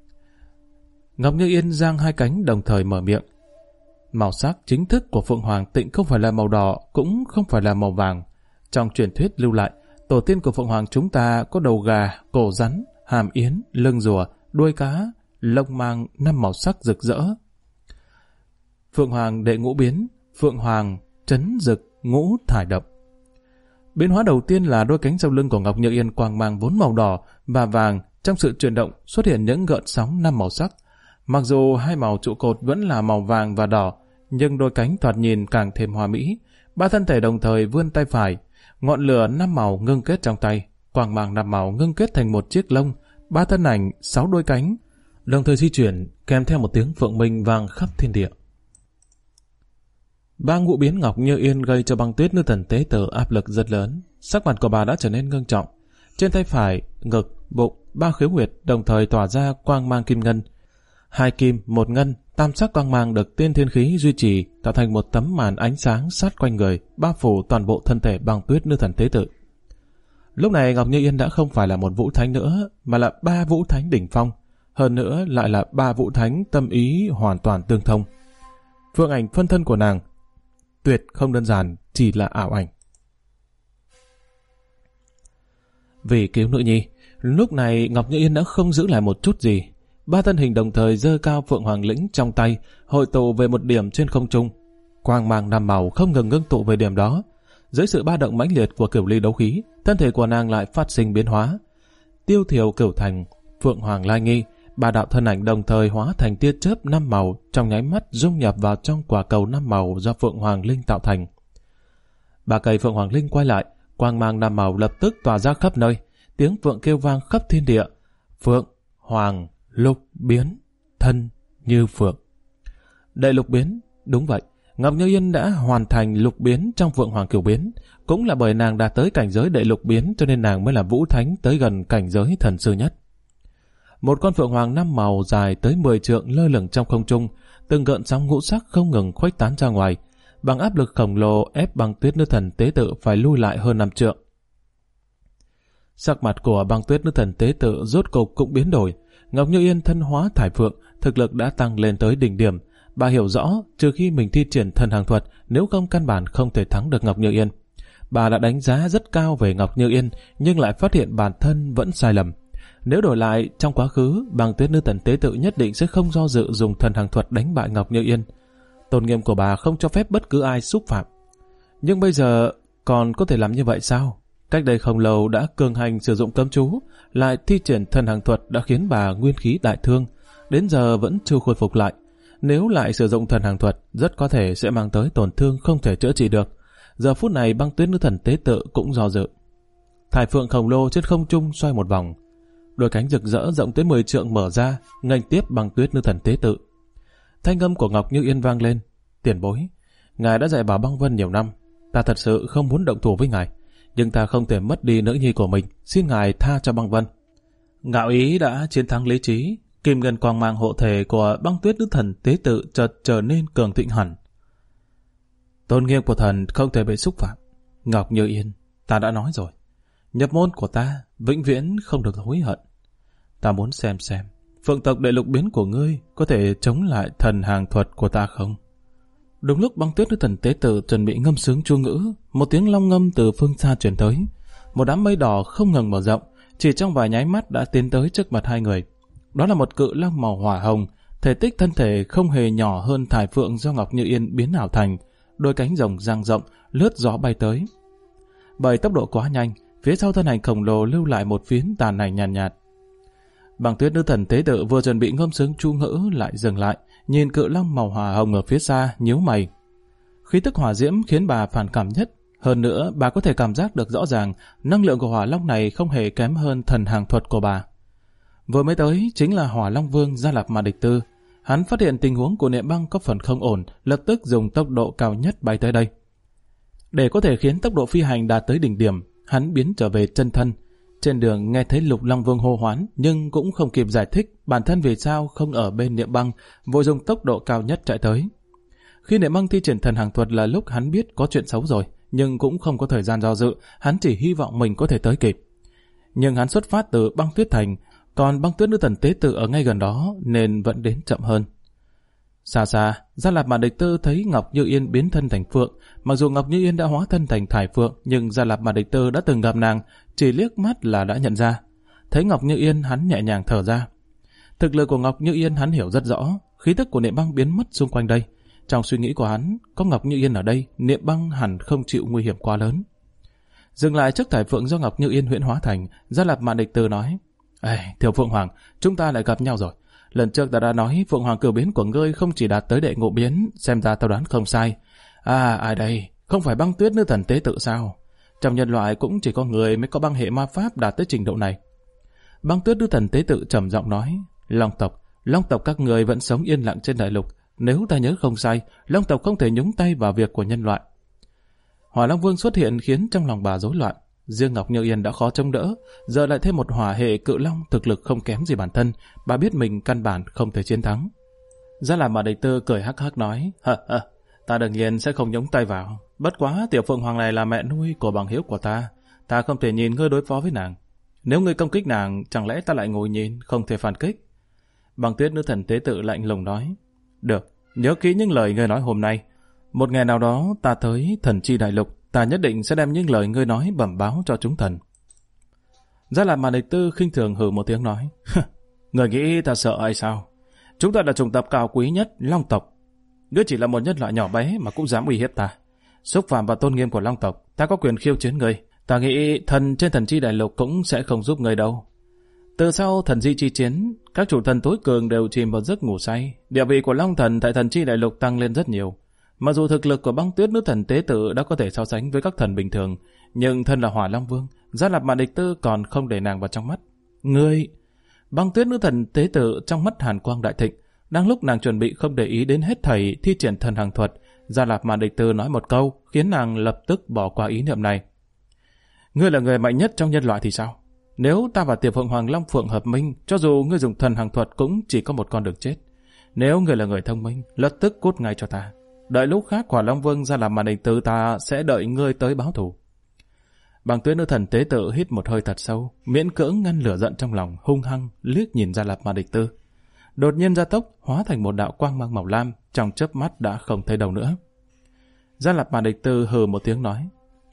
Ngọc Như Yên giang 2 cánh đồng thời mở miệng. Màu sắc chính thức của Phượng Hoàng tịnh không phải là màu đỏ, cũng không phải là màu vàng. Trong truyền thuyết lưu lại, tổ tiên của Phượng Hoàng chúng ta có đầu gà, cổ rắn, hàm yến, lưng rùa, đuôi cá, lông mang 5 màu sắc rực rỡ. Phượng Hoàng đệ ngũ biến, Phượng Hoàng trấn rực ngũ thải độc. Biến hóa đầu tiên là đôi cánh sau lưng của Ngọc Như Yên quang mang 4 màu đỏ và vàng, trong sự chuyển động xuất hiện những gợn sóng 5 màu sắc. Mặc dù 2 màu trụ cột vẫn là màu vàng và đỏ, nhưng đôi cánh thoạt nhìn càng thêm hoa mỹ. 3 thân thể đồng thời vươn tay phải, ngọn lửa 5 màu ngưng kết trong tay, quang mang 5 màu ngưng kết thành một chiếc lông, 3 thân ảnh, 6 đôi cánh, đồng thời di chuyển kèm theo một tiếng phượng minh vang khắp thiên địa. 3 ngũ biến Ngọc Như Yên gây cho Băng Tuyết nữ thần tế tử áp lực rất lớn. Sắc mặt của bà đã trở nên ngưng trọng. Trên tay phải, ngực, bụng, 3 khiếu huyệt đồng thời tỏa ra quang mang kim ngân. 2 kim, 1 ngân, tam sắc quang mang được tiên thiên khí duy trì, tạo thành một tấm màn ánh sáng sát quanh người, bao phủ toàn bộ thân thể Băng Tuyết nữ thần tế tử. Lúc này Ngọc Như Yên đã không phải là một vũ thánh nữa, mà là 3 vũ thánh đỉnh phong. Hơn nữa lại là 3 vũ thánh tâm ý hoàn toàn tương thông. Phượng ảnh phân thân của nàng tuyệt không đơn giản chỉ là ảo ảnh. Vì cứu nữ nhi, lúc này Ngọc Như Yên đã không giữ lại một chút gì. 3 thân hình đồng thời giơ cao Phượng Hoàng lĩnh trong tay, hội tụ về một điểm trên không trung. Quang mang 5 màu không ngừng ngưng tụ về điểm đó. Dưới sự ba động mãnh liệt của cửu ly đấu khí, thân thể của nàng lại phát sinh biến hóa. Tiêu thiểu cửu thành, Phượng Hoàng lai nghi, 3 đạo thân ảnh đồng thời hóa thành tia chớp 5 màu, trong nháy mắt dung nhập vào trong quả cầu 5 màu do Phượng Hoàng Linh tạo thành. 3 cây Phượng Hoàng Linh quay lại, quang mang 5 màu lập tức tỏa ra khắp nơi, tiếng phượng kêu vang khắp thiên địa. Phượng, Hoàng, lục biến, thân như phượng. Đệ lục biến, đúng vậy, Ngọc Như Yên đã hoàn thành lục biến trong Phượng Hoàng cửu biến, cũng là bởi nàng đã tới cảnh giới đệ lục biến cho nên nàng mới là vũ thánh tới gần cảnh giới thần sư nhất. Một con Phượng Hoàng 5 màu dài tới 10 trượng lơ lửng trong không trung, từng gợn sóng ngũ sắc không ngừng khuếch tán ra ngoài, bằng áp lực khổng lồ ép Băng Tuyết nữ thần tế tự phải lui lại hơn 5 trượng. Sắc mặt của Băng Tuyết nữ thần tế tự rốt cục cũng biến đổi. Ngọc Như Yên thân hóa thải phượng, thực lực đã tăng lên tới đỉnh điểm. Bà hiểu rõ, trừ khi mình thi triển thần hàng thuật, nếu không căn bản không thể thắng được Ngọc Như Yên. Bà đã đánh giá rất cao về Ngọc Như Yên, nhưng lại phát hiện bản thân vẫn sai lầm. Nếu đổi lại trong quá khứ, Băng Tuyết nữ thần tế tự nhất định sẽ không do dự dùng thần hàng thuật đánh bại Ngọc Như Yên. Tôn nghiêm của bà không cho phép bất cứ ai xúc phạm. Nhưng bây giờ còn có thể làm như vậy sao? Cách đây không lâu đã cường hành sử dụng cấm chú, lại thi triển thần hàng thuật đã khiến bà nguyên khí đại thương, đến giờ vẫn chưa khôi phục lại. Nếu lại sử dụng thần hàng thuật, rất có thể sẽ mang tới tổn thương không thể chữa trị được. Giờ phút này Băng Tuyết nữ thần tế tự cũng do dự. Thải phượng khổng lồ trên không trung xoay một vòng, đôi cánh rực rỡ rộng tới 10 trượng mở ra, nghênh tiếp Băng Tuyết nữ thần tế tự. Thanh âm của Ngọc Như Yên vang lên. Tiền bối, ngài đã dạy bảo Băng Vân nhiều năm, ta thật sự không muốn động thủ với ngài, nhưng ta không thể mất đi nữ nhi của mình, xin ngài tha cho Băng Vân. Ngạo ý đã chiến thắng lý trí, kim ngân quang mang hộ thể của Băng Tuyết nữ thần tế tự chợt trở nên cường thịnh hẳn. Tôn nghiêm của thần không thể bị xúc phạm. Ngọc Như Yên, ta đã nói rồi, nhập môn của ta vĩnh viễn không được hối hận. Ta muốn xem phượng tộc đệ lục biến của ngươi có thể chống lại thần hàng thuật của ta không? Đúng lúc Băng Tuyết nữ thần tế tự chuẩn bị ngâm sướng chú ngữ, một tiếng long ngâm từ phương xa truyền tới. Một đám mây đỏ không ngừng mở rộng, chỉ trong vài nháy mắt đã tiến tới trước mặt hai người. Đó là một cự long màu hỏa hồng, thể tích thân thể không hề nhỏ hơn thải phượng do Ngọc Như Yên biến ảo thành, đôi cánh rồng dang rộng, lướt gió bay tới. Bởi tốc độ quá nhanh, phía sau thân ảnh khổng lồ lưu lại một phiến tàn ảnh nhàn nhạt. Băng Tuyết nữ thần tế tự vừa chuẩn bị ngâm sướng chú ngữ lại dừng lại, nhìn cự long màu hỏa hồng ở phía xa, nhíu mày. Khí tức hỏa diễm khiến bà phản cảm nhất, hơn nữa bà có thể cảm giác được rõ ràng năng lượng của hỏa long này không hề kém hơn thần hàng thuật của bà. Vừa mới tới chính là Hỏa Long Vương Gia Lạp Mà Địch Tư. Hắn phát hiện tình huống của Niệm Băng có phần không ổn, lập tức dùng tốc độ cao nhất bay tới đây. Để có thể khiến tốc độ phi hành đạt tới đỉnh điểm, hắn biến trở về chân thân. Trên đường nghe thấy Lục Long Vương hô hoán, nhưng cũng không kịp giải thích bản thân vì sao không ở bên Niệm Băng, vội dùng tốc độ cao nhất chạy tới. Khi Niệm Băng thi triển thần hàng thuật là lúc hắn biết có chuyện xấu rồi, nhưng cũng không có thời gian do dự, hắn chỉ hy vọng mình có thể tới kịp. Nhưng hắn xuất phát từ Băng Tuyết Thành, còn Băng Tuyết nữ thần tế tự ở ngay gần đó nên vẫn đến chậm hơn. Xa xa, Gia Lạp Mà Địch Tư thấy Ngọc Như Yên biến thân thành phượng. Mặc dù Ngọc Như Yên đã hóa thân thành thải phượng, nhưng Gia Lạp Mà Địch Tư đã từng gặp nàng, chỉ liếc mắt là đã nhận ra. Thấy Ngọc Như Yên, hắn nhẹ nhàng thở ra. Thực lực của Ngọc Như Yên hắn hiểu rất rõ, khí tức của Niệm Băng biến mất xung quanh đây. Trong suy nghĩ của hắn, có Ngọc Như Yên ở đây, Niệm Băng hẳn không chịu nguy hiểm quá lớn. Dừng lại trước thải phượng do Ngọc Như Yên huyễn hóa thành, Gia Lạp Mạn Địch Tư nói: Tiểu Phượng Hoàng, chúng ta lại gặp nhau rồi. Lần trước ta đã nói Phượng Hoàng cửu biến của ngươi không chỉ đạt tới đệ ngũ biến, xem ra tao đoán không sai. Ai đây? Không phải Băng Tuyết nữ thần tế tự sao? Trong nhân loại cũng chỉ có người mới có băng hệ ma pháp đạt tới trình độ này. Băng Tuyết nữ thần tế tự trầm giọng nói: Long tộc các người vẫn sống yên lặng trên đại lục. Nếu ta nhớ không sai, Long tộc không thể nhúng tay vào việc của nhân loại. Hỏa Long Vương xuất hiện khiến trong lòng bà rối loạn. Riêng Ngọc Như Yên đã khó chống đỡ, giờ lại thêm một hỏa hệ cự long thực lực không kém gì bản thân, bà biết mình căn bản không thể chiến thắng. Gia Lạp Mạn Địch Tư cười hắc hắc nói: Ta đương nhiên sẽ không nhúng tay vào. Bất quá Tiểu Phượng Hoàng này là mẹ nuôi của bằng hữu của ta không thể nhìn ngươi đối phó với nàng. Nếu ngươi công kích nàng, chẳng lẽ ta lại ngồi nhìn, không thể phản kích? Băng Tuyết nữ thần tế tự lạnh lùng nói: Được, nhớ kỹ những lời ngươi nói hôm nay. Một ngày nào đó ta tới Thần Chi Đại Lục, ta nhất định sẽ đem những lời ngươi nói bẩm báo cho chúng thần. Gia Lạp Mạn Địch Tư khinh thường hừ một tiếng nói: Người nghĩ ta sợ ai sao? Chúng ta là chủng tộc cao quý nhất, Long tộc. Ngươi chỉ là một nhân loại nhỏ bé mà cũng dám uy hiếp ta. Xúc phạm vào tôn nghiêm của Long tộc, ta có quyền khiêu chiến ngươi. Ta nghĩ thần trên Thần Chi Đại Lục cũng sẽ không giúp ngươi đâu. Từ sau Thần Di chi chiến, các chủ thần tối cường đều chìm vào giấc ngủ say. Địa vị của Long thần tại Thần Chi Đại Lục tăng lên rất nhiều. Mặc dù thực lực của Băng Tuyết nữ thần tế tự đã có thể so sánh với các thần bình thường, nhưng thân là Hỏa Long Vương, Gia Lạp Mạn Địch Tư còn không để nàng vào trong mắt. Ngươi! Băng Tuyết nữ thần tế tự trong mắt hàn quang đại thịnh. Đang lúc nàng chuẩn bị không để ý đến hết thảy thi triển thần hàng thuật, Gia Lạp Mạn Địch Tư nói một câu khiến nàng lập tức bỏ qua ý niệm này. Ngươi là người mạnh nhất trong nhân loại thì sao? Nếu ta và Tiểu Phượng Hoàng Long Phượng hợp minh, cho dù ngươi dùng thần hàng thuật cũng chỉ có một con đường chết. Nếu ngươi là người thông minh, lập tức cút ngay cho ta. Đợi lúc khác Hỏa Long Vương ra làm màn hình từ ta sẽ đợi ngươi tới báo thù. Băng Tuyết nữ thần tế tự hít một hơi thật sâu, miễn cưỡng ngăn lửa giận trong lòng, hung hăng liếc nhìn Gia Lạp Mạn Địch Tư. Đột nhiên gia tốc, hóa thành một đạo quang mang màu lam, trong chớp mắt đã không thấy đâu nữa. Gia Lạp Mạn Địch Tư hừ một tiếng nói: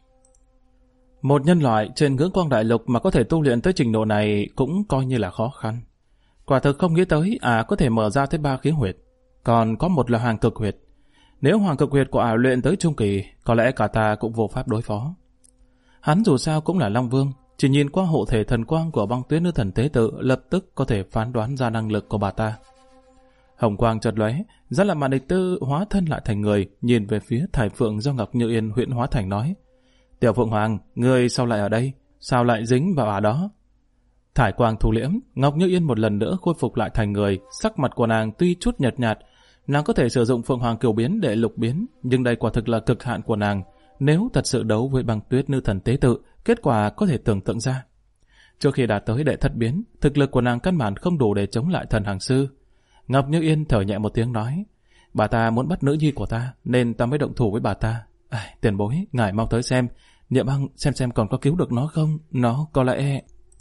Một nhân loại trên ngưỡng quang đại lục mà có thể tu luyện tới trình độ này cũng coi như là khó khăn. Quả thực không nghĩ tới có thể mở ra tới 3 khiếu huyệt, còn có một là Hoàng Cực huyệt. Nếu Hoàng Cực huyệt của luyện tới trung kỳ, có lẽ cả ta cũng vô pháp đối phó. Hắn dù sao cũng là Long Vương, chỉ nhìn qua hộ thể thần quang của Băng Tuyết nữ thần tế tự lập tức có thể phán đoán ra năng lực của bà ta. Hồng quang chợt lóe, Gia Lạp Mạn Địch Tư hóa thân lại thành người, nhìn về phía thải phượng do Ngọc Như Yên huyễn hóa thành nói: Tiểu Phượng Hoàng, ngươi sao lại ở đây? Sao lại dính vào đó? Thải quang thu liễm, Ngọc Như Yên một lần nữa khôi phục lại thành người, sắc mặt của nàng tuy chút nhợt nhạt, nàng có thể sử dụng Phượng Hoàng cửu biến để lục biến, nhưng đây quả thực là cực hạn của nàng. Nếu thật sự đấu với Băng Tuyết nữ thần tế tự, kết quả có thể tưởng tượng ra. Trước khi đạt tới đệ thất biến, thực lực của nàng căn bản không đủ để chống lại thần hàng sư. Ngọc Như Yên thở nhẹ một tiếng nói: Bà ta muốn bắt nữ nhi của ta, nên ta mới động thủ với bà ta. Tiền bối, ngài mau tới xem, Niệm Băng xem còn có cứu được nó không, nó có lẽ...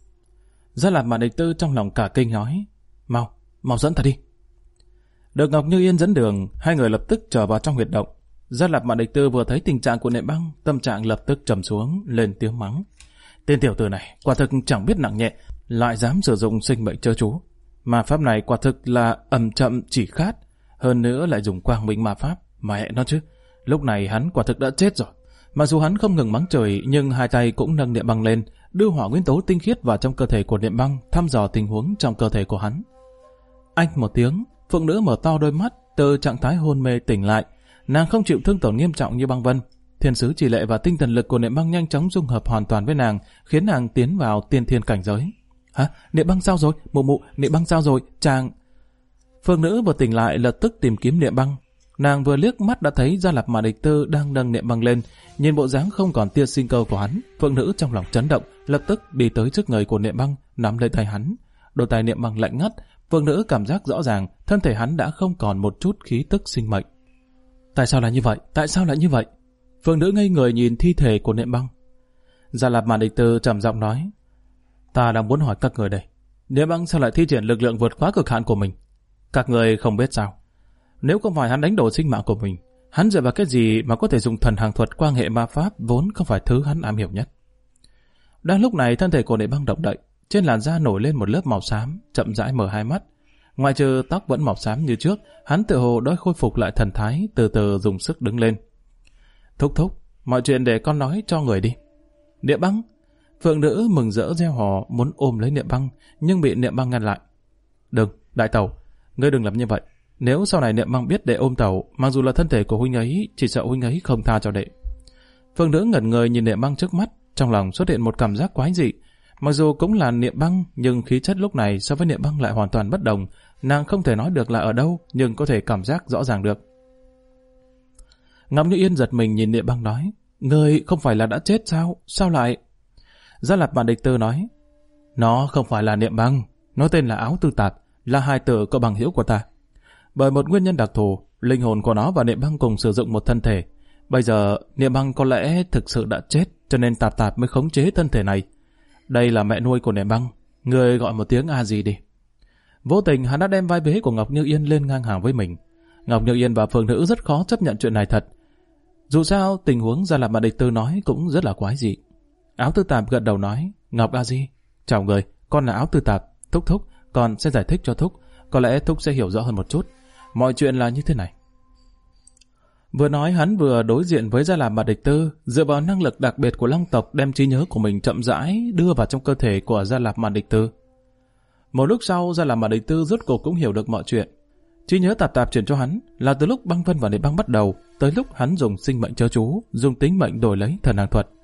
Gia Lạp Mạn Địch Tư trong lòng cả kinh nói: Mau dẫn ta đi. Được Ngọc Như Yên dẫn đường, hai người lập tức trở vào trong huyệt động. Gia Lạp Mạn Địch Tư vừa thấy tình trạng của Niệm Băng, tâm trạng lập tức trầm xuống, lên tiếng mắng: Tên tiểu tử này quả thực chẳng biết nặng nhẹ, lại dám sử dụng sinh mệnh chớ chú. Ma pháp này quả thực là ầm chậm chỉ khát, hơn nữa lại dùng quang minh ma pháp, mẹ nó chứ. Lúc này hắn quả thực đã chết rồi. Mặc dù hắn không ngừng mắng trời, nhưng hai tay cũng nâng Niệm Băng lên, đưa hỏa nguyên tố tinh khiết vào trong cơ thể của Niệm Băng, thăm dò tình huống trong cơ thể của hắn. Anh một tiếng, phượng nữ mở to đôi mắt, từ trạng thái hôn mê tỉnh lại. Nàng không chịu thương tổn nghiêm trọng như Băng Vân. Thiên sứ chỉ lệ và tinh thần lực của Niệm Băng nhanh chóng dung hợp hoàn toàn với nàng, khiến nàng tiến vào tiên thiên cảnh giới. Niệm Băng sao rồi? Mụ, Niệm Băng sao rồi? Chàng... Phượng nữ vừa tỉnh lại lập tức tìm kiếm Niệm Băng. Nàng vừa liếc mắt đã thấy Gia Lạp Mạn Địch Tư đang nâng Niệm Băng lên, nhìn bộ dáng không còn tia sinh cơ của hắn, phượng nữ trong lòng chấn động, lập tức đi tới trước người của Niệm Băng, nắm lấy tay hắn. Đôi tay Niệm Băng lạnh ngắt, phượng nữ cảm giác rõ ràng thân thể hắn đã không còn một chút khí tức sinh mệnh. Tại sao lại như vậy? Tại sao lại như vậy? Phượng nữ ngây người nhìn thi thể của Niệm Băng. Gia Lạp Mạn Địch Tư trầm giọng nói: Ta đang muốn hỏi các người đây, Niệm Băng sao lại thi triển lực lượng vượt quá cực hạn của mình? Các người không biết sao? Nếu không phải hắn đánh đổi sinh mạng của mình, hắn dựa vào cái gì mà có thể dùng thần hàng thuật quang hệ ma pháp vốn không phải thứ hắn am hiểu nhất? Đang lúc này thân thể của Niệm Băng động đậy, trên làn da nổi lên một lớp màu xám, chậm rãi mở hai mắt. Ngoại trừ tóc vẫn mọc xám như trước, hắn tự hồ đã khôi phục lại thần thái, từ từ dùng sức đứng lên. Thúc thúc, mọi chuyện để con nói cho người đi. Niệm Băng. Phượng nữ mừng rỡ reo hò muốn ôm lấy Niệm Băng, nhưng bị Niệm Băng ngăn lại. Đừng, đại tẩu, ngươi đừng làm như vậy. Nếu sau này Niệm Băng biết đệ ôm tẩu, mặc dù là thân thể của huynh ấy, chỉ sợ huynh ấy không tha cho đệ. Phượng nữ ngẩn người nhìn Niệm Băng trước mắt, trong lòng xuất hiện một cảm giác quái dị. Mặc dù cũng là Niệm Băng, nhưng khí chất lúc này so với Niệm Băng lại hoàn toàn bất đồng. Nàng không thể nói được là ở đâu, nhưng có thể cảm giác rõ ràng được. Ngọc Như Yên giật mình nhìn Niệm Băng nói, ngươi không phải là đã chết sao? Sao lại? Gia Lạp Mạn Địch Tư nói, nó không phải là Niệm Băng, nó tên là Áo Tư Tạp, là hài tử của bằng hữu của ta. Bởi một nguyên nhân đặc thù, linh hồn của nó và Niệm Băng cùng sử dụng một thân thể. Bây giờ Niệm Băng có lẽ thực sự đã chết, cho nên Tạp Tạp mới khống chế thân thể này. Đây là mẹ nuôi của Niệm Băng, người gọi một tiếng a gì đi. Vô tình hắn đã đem vai vế của Ngọc Như Yên lên ngang hàng với mình. Ngọc Như Yên và Phượng nữ rất khó chấp nhận chuyện này thật. Dù sao tình huống Gia Lạp Mạn Địch Tư nói cũng rất là quái dị. Áo Tư Tạp gật đầu nói, Ngọc a di, chào người, con là Áo Tư Tạp. Thúc thúc, con sẽ giải thích cho thúc, có lẽ thúc sẽ hiểu rõ hơn một chút. Mọi chuyện là như thế này. Vừa nói hắn vừa đối diện với Gia Lạp Mạn Địch Tư, dựa vào năng lực đặc biệt của Long tộc đem trí nhớ của mình chậm rãi đưa vào trong cơ thể của Gia Lạp Mạn Địch Tư. Một lúc sau, Gia Lạp Mạn Địch Tư rốt cuộc cũng hiểu được mọi chuyện. Trí nhớ Tạp Tạp truyền cho hắn là từ lúc Băng Vân và Niệm Băng bắt đầu, tới lúc hắn dùng sinh mệnh chớ chú, dùng tính mệnh đổi lấy thần hàng thuật.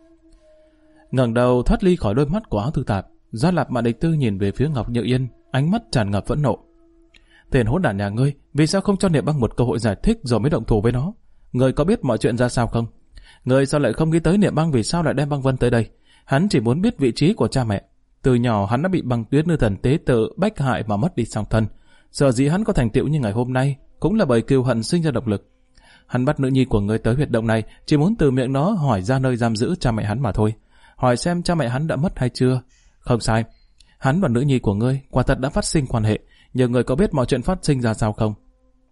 Ngẩng đầu thoát ly khỏi đôi mắt của Áo Tư Tạp, Gia Lạp Mạn Địch Tư nhìn về phía Ngọc Như Yên, ánh mắt tràn ngập phẫn nộ. Tên hỗn đản nhà ngươi, vì sao không cho Niệm Băng một cơ hội giải thích rồi mới động thủ với nó? Ngươi có biết mọi chuyện ra sao không? Ngươi sao lại không nghĩ tới Niệm Băng vì sao lại đem Băng Vân tới đây? Hắn chỉ muốn biết vị trí của cha mẹ. Từ nhỏ hắn đã bị Băng Tuyết nữ thần tế tự bách hại mà mất đi song thân. Sở dĩ hắn có thành tựu như ngày hôm nay cũng là bởi cừu hận sinh ra động lực. Hắn bắt nữ nhi của ngươi tới huyệt động này chỉ muốn từ miệng nó hỏi ra nơi giam giữ cha mẹ hắn mà thôi. Hỏi xem cha mẹ hắn đã mất hay chưa. Không sai, hắn và nữ nhi của ngươi quả thật đã phát sinh quan hệ, nhưng ngươi có biết mọi chuyện phát sinh ra sao không?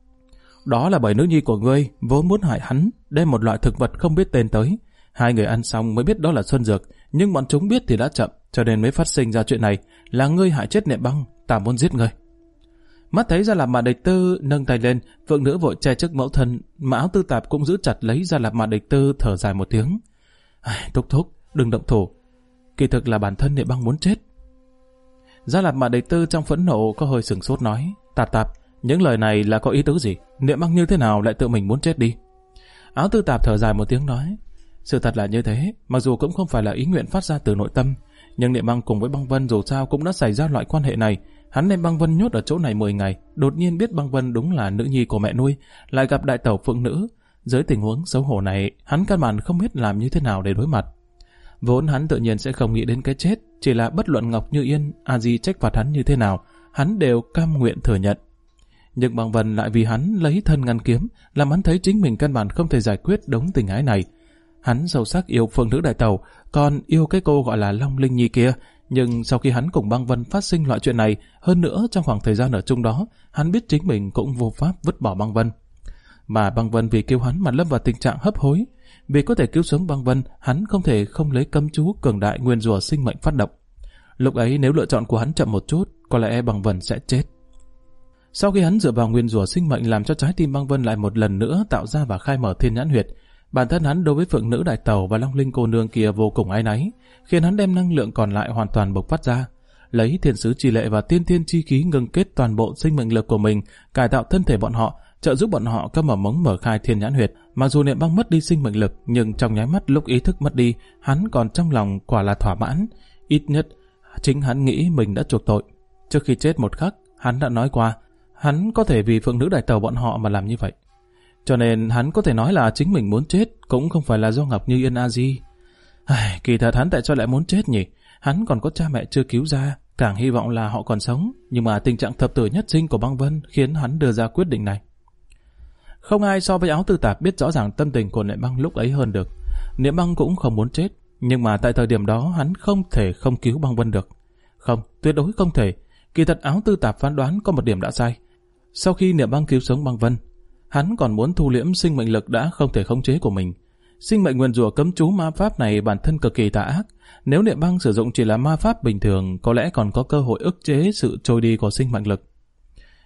Đó là bởi nữ nhi của ngươi vốn muốn hại hắn, đem một loại thực vật không biết tên tới. Hai người ăn xong mới biết đó là xuân dược, nhưng bọn chúng biết thì đã chậm, cho nên mới phát sinh ra chuyện này. Là ngươi hại chết Niệm Băng, ta muốn giết ngươi. Mắt thấy Gia Lạp Mạn Địch Tư nâng tay lên, Phượng nữ vội che trước mẫu thân, mà Áo Tư Tạp cũng giữ chặt lấy Gia Lạp Mạn Địch Tư, thở dài một tiếng. Thúc thúc, đừng động thủ. Kỳ thực là bản thân Niệm Băng muốn chết. Gia Lạp Mạn Địch Tư trong phẫn nộ có hơi sửng sốt nói, Tạp Tạp, những lời này là có ý tứ gì? Niệm Băng như thế nào lại tự mình muốn chết đi? Áo Tư Tạp thở dài một tiếng nói, sự thật là như thế, mặc dù cũng không phải là ý nguyện phát ra từ nội tâm, nhưng Niệm Băng cùng với Băng Vân dù sao cũng đã xảy ra loại quan hệ này. Hắn đem Băng Vân nhốt ở chỗ này 10 ngày, đột nhiên biết Băng Vân đúng là nữ nhi của mẹ nuôi, lại gặp đại tẩu Phượng nữ. Dưới tình huống xấu hổ này, hắn căn bản không biết làm như thế nào để đối mặt. Vốn hắn tự nhiên sẽ không nghĩ đến cái chết, chỉ là bất luận Ngọc Như Yên, a di trách phạt hắn như thế nào, hắn đều cam nguyện thừa nhận. Nhưng Băng Vân lại vì hắn lấy thân ngăn kiếm, làm hắn thấy chính mình căn bản không thể giải quyết đống tình ái này. Hắn sâu sắc yêu Phượng nữ đại tẩu, còn yêu cái cô gọi là Long Linh Nhi kia. Nhưng sau khi hắn cùng Băng Vân phát sinh loại chuyện này, hơn nữa trong khoảng thời gian ở chung đó, hắn biết chính mình cũng vô pháp vứt bỏ Băng Vân. Mà Băng Vân vì cứu hắn mà lâm vào tình trạng hấp hối. Vì có thể cứu sống Băng Vân, hắn không thể không lấy cấm chú cường đại nguyên rủa sinh mệnh phát động. Lúc ấy nếu lựa chọn của hắn chậm một chút, có lẽ Băng Vân sẽ chết. Sau khi hắn dựa vào nguyên rủa sinh mệnh làm cho trái tim Băng Vân lại một lần nữa tạo ra và khai mở thiên nhãn huyệt, bản thân hắn đối với Phượng nữ đại tẩu và Long Linh cô nương kia vô cùng áy náy, khiến hắn đem năng lượng còn lại hoàn toàn bộc phát ra, lấy thiên sứ chi lệ và tiên thiên chi khí ngưng kết toàn bộ sinh mệnh lực của mình, cải tạo thân thể bọn họ, trợ giúp bọn họ các mầm mống mở khai thiên nhãn huyệt. Mặc dù Niệm Băng mất đi sinh mệnh lực, nhưng trong nháy mắt lúc ý thức mất đi, hắn còn trong lòng quả là thỏa mãn. Ít nhất chính hắn nghĩ mình đã chuộc tội. Trước khi chết một khắc, hắn đã nói qua, hắn có thể vì Phượng nữ đại tẩu bọn họ mà làm như vậy. Cho nên hắn có thể nói là chính mình muốn chết cũng không phải là do Ngọc Như Yên a di. Kỳ thật hắn tại sao lại muốn chết nhỉ? Hắn còn có cha mẹ chưa cứu ra, càng hy vọng là họ còn sống, nhưng mà tình trạng thập tử nhất sinh của Băng Vân khiến hắn đưa ra quyết định này. Không ai so với Áo Tư Tạp biết rõ ràng tâm tình của Niệm Băng lúc ấy hơn được. Niệm Băng cũng không muốn chết, nhưng mà tại thời điểm đó hắn không thể không cứu Băng Vân được. Không, tuyệt đối không thể. Kỳ thật Áo Tư Tạp phán đoán có một điểm đã sai. Sau khi Niệm Băng cứu sống Băng Vân, hắn còn muốn thu liễm sinh mệnh lực đã không thể khống chế của mình. Sinh mệnh nguyên rủa cấm chú ma pháp này bản thân cực kỳ tà ác. Nếu Niệm Băng sử dụng chỉ là ma pháp bình thường, có lẽ còn có cơ hội ức chế sự trôi đi của sinh mệnh lực.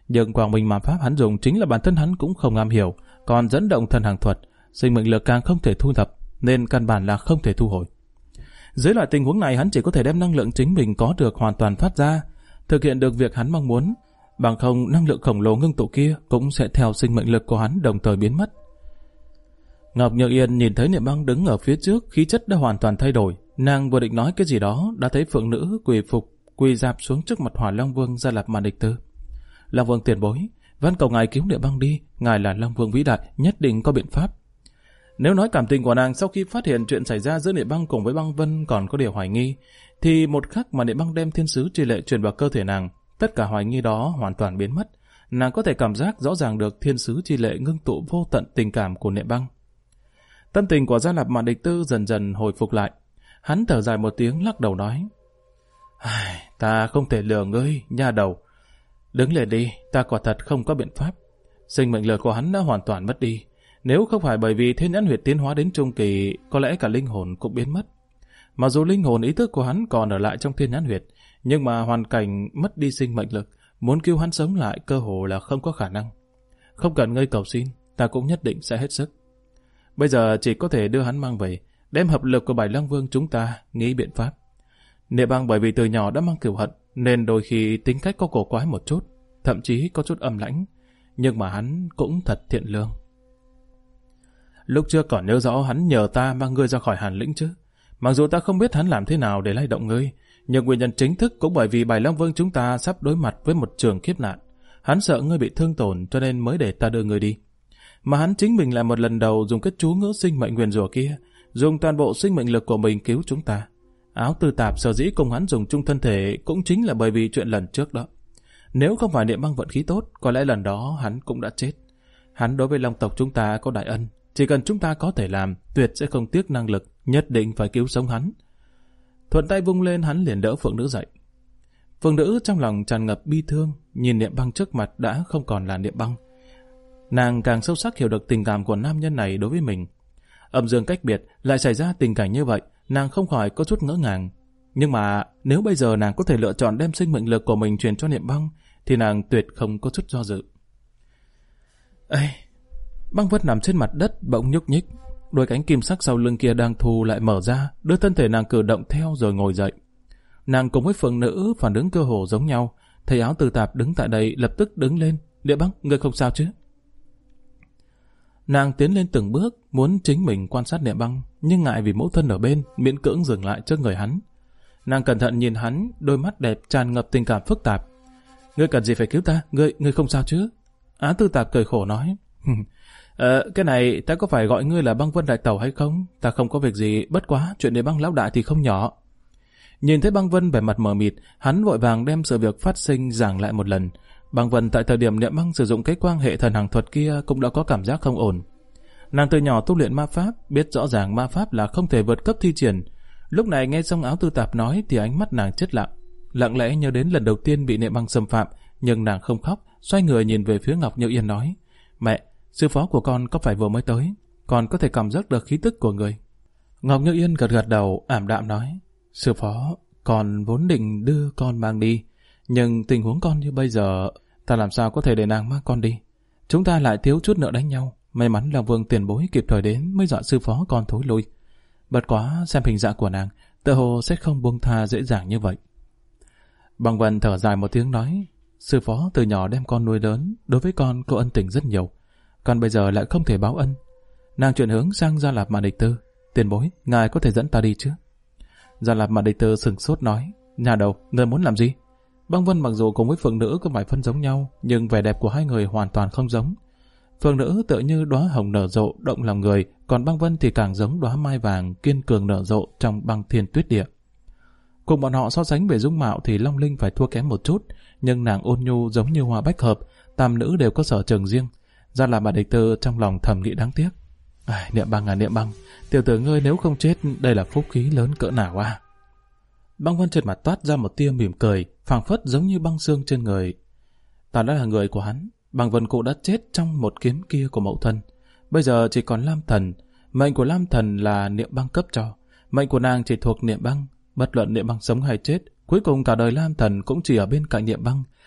Nhưng quang minh ma pháp hắn dùng chính là bản thân hắn cũng không am hiểu, còn dẫn động thần hàng thuật, sinh mệnh lực càng không thể thu thập, nên căn bản là không thể thu hồi. Dưới loại tình huống này hắn chỉ có thể đem năng lượng chính mình có được hoàn toàn phát ra, thực hiện được việc hắn mong muốn, bằng không năng lượng khổng lồ ngưng tụ kia cũng sẽ theo sinh mệnh lực của hắn đồng thời biến mất. Ngọc Như Yên nhìn thấy Niệm Băng đứng ở phía trước, khí chất đã hoàn toàn thay đổi. Nàng vừa định nói cái gì đó, đã thấy phượng nữ quỳ rạp xuống trước mặt Hỏa Long Vương Gia Lạp Màn Địch Tư. Long Vương tiền bối, van cầu ngài cứu Niệm Băng đi, ngài là Long Vương vĩ đại, nhất định có biện pháp. Nếu nói cảm tình của nàng sau khi phát hiện chuyện xảy ra giữa Niệm Băng cùng với Băng Vân còn có điều hoài nghi, thì một khắc mà Niệm Băng đem thiên sứ chi lệ truyền vào cơ thể nàng, tất cả hoài nghi đó hoàn toàn biến mất. Nàng có thể cảm giác rõ ràng được thiên sứ chi lệ ngưng tụ vô tận tình cảm của Niệm Băng. Tâm tình của Gia Lạp Màn Địch Tư dần dần hồi phục lại. Hắn thở dài một tiếng lắc đầu nói: Ta không thể lừa ngươi, nha đầu. Đứng lên đi, ta quả thật không có biện pháp. Sinh mệnh lực của hắn đã hoàn toàn mất đi. Nếu không phải bởi vì thiên nhãn huyệt tiến hóa đến trung kỳ, có lẽ cả linh hồn cũng biến mất. Mặc dù linh hồn ý thức của hắn còn ở lại trong thiên nhãn huyệt, nhưng mà hoàn cảnh mất đi sinh mệnh lực, muốn cứu hắn sống lại cơ hồ là không có khả năng. Không cần ngươi cầu xin, ta cũng nhất định sẽ hết sức. Bây giờ chỉ có thể đưa hắn mang về, đem hợp lực của Bảy Long Vương chúng ta nghĩ biện pháp. Niệm Băng bởi vì từ nhỏ đã mang cửu hận, nên đôi khi tính cách có cổ quái một chút, thậm chí có chút âm lãnh, nhưng mà hắn cũng thật thiện lương. Lúc trước còn nhớ rõ hắn nhờ ta mang ngươi ra khỏi Hàn Lĩnh chứ. Mặc dù ta không biết hắn làm thế nào để lay động ngươi, nhưng nguyên nhân chính thức cũng bởi vì Bảy Long Vương chúng ta sắp đối mặt với một trường kiếp nạn. Hắn sợ ngươi bị thương tổn cho nên mới để ta đưa ngươi đi. Mà hắn chính mình là một lần đầu dùng cái chú ngữ sinh mệnh nguyền rủa kia, dùng toàn bộ sinh mệnh lực của mình cứu chúng ta. Áo Tư Tạp sở dĩ cùng hắn dùng chung thân thể cũng chính là bởi vì chuyện lần trước đó. Nếu không phải Niệm Băng vận khí tốt, có lẽ lần đó hắn cũng đã chết. Hắn đối với Long tộc chúng ta có đại ân, chỉ cần chúng ta có thể làm, tuyệt sẽ không tiếc năng lực, nhất định phải cứu sống hắn. Thuận tay vung lên, hắn liền đỡ Phượng Nữ dậy. Phượng Nữ trong lòng tràn ngập bi thương, nhìn Niệm Băng trước mặt đã không còn là Niệm Băng. Nàng càng sâu sắc hiểu được tình cảm của nam nhân này đối với mình. Âm dương cách biệt lại xảy ra tình cảnh như vậy, nàng không khỏi có chút ngỡ ngàng. Nhưng mà nếu bây giờ nàng có thể lựa chọn đem sinh mệnh lực của mình truyền cho Niệm Băng, thì nàng tuyệt không có chút do dự. Băng Vân nằm trên mặt đất bỗng nhúc nhích, đôi cánh kim sắc sau lưng kia đang thu lại mở ra, đưa thân thể nàng cử động theo rồi ngồi dậy. Nàng cùng với Phượng Nữ phản ứng cơ hồ giống nhau, thấy Áo Tư Tạp đứng tại đây lập tức đứng lên. Niệm Băng, ngươi không sao chứ? Nàng tiến lên từng bước, muốn chính mình quan sát Niệm Băng, nhưng ngại vì mẫu thân ở bên, miễn cưỡng dừng lại trước người hắn. Nàng cẩn thận nhìn hắn, đôi mắt đẹp tràn ngập tình cảm phức tạp. Ngươi cần gì phải cứu ta? Ngươi không sao chứ? Á Tư Tạp cười khổ nói. Cái này ta có phải gọi ngươi là Băng Vân đại tẩu hay không? Ta không có việc gì, bất quá chuyện Niệm Băng lão đại thì không nhỏ. Nhìn thấy Băng Vân vẻ mặt mờ mịt, hắn vội vàng đem sự việc phát sinh giảng lại một lần. Băng Vân tại thời điểm Niệm Băng sử dụng cái quang hệ thần hàng thuật kia cũng đã có cảm giác không ổn. Nàng từ nhỏ tu luyện ma pháp, biết rõ ràng ma pháp là không thể vượt cấp thi triển. Lúc này nghe xong Áo Tư Tạp nói thì ánh mắt nàng chết lặng, lặng lẽ nhớ đến lần đầu tiên bị Niệm Băng xâm phạm, nhưng nàng không khóc, xoay người nhìn về phía Ngọc Như Yên nói: Mẹ, sư phó của con có phải vừa mới tới, con có thể cảm giác được khí tức của người. Ngọc Như Yên gật gật đầu, ảm đạm nói: Sư phó, con vốn định đưa con mang đi, nhưng tình huống con như bây giờ, ta làm sao có thể để nàng mang con đi. Chúng ta lại thiếu chút nữa đánh nhau, may mắn là Vương tiền bối kịp thời đến mới dọa sư phó con thối lui. Bất quá xem hình dạng của nàng, tựa hồ sẽ không buông tha dễ dàng như vậy. Băng Vân thở dài một tiếng nói: Sư phó từ nhỏ đem con nuôi lớn, đối với con có ân tình rất nhiều, con bây giờ lại không thể báo ân. Nàng chuyển hướng sang Gia Lạp Màn Địch Tư: Tiền bối, ngài có thể dẫn ta đi chứ? Gia Lạp Màn Địch Tư sửng sốt nói: Nhà đầu, người muốn làm gì? Băng Vân mặc dù cùng với Phượng Nữ có vài phân giống nhau, nhưng vẻ đẹp của hai người hoàn toàn không giống. Phượng Nữ tựa như đóa hồng nở rộ động lòng người, còn Băng Vân thì càng giống đóa mai vàng kiên cường nở rộ trong băng thiên tuyết địa. Cùng bọn họ so sánh về dung mạo thì Long Linh phải thua kém một chút, nhưng nàng ôn nhu giống như hoa bách hợp, tam nữ đều có sở trường riêng. Ra là bà Địch Tư trong lòng thầm nghĩ đáng tiếc. Niệm Băng à Niệm Băng, tiểu tử ngươi nếu không chết, đây là phúc khí lớn cỡ nào à? Băng Vân trên mặt toát ra một tia mỉm cười, phảng phất giống như băng xương trên người. Ta đã là người của hắn, Băng Vân cụ đã chết trong một kiếm kia của mẫu thân. Bây giờ chỉ còn Lam Thần, mệnh của Lam Thần là Niệm Băng cấp cho, mệnh của nàng chỉ thuộc Niệm Băng. Bất luận Niệm Băng sống hay chết, cuối cùng cả đời Lam Thần cũng chỉ ở bên cạnh Niệm Băng.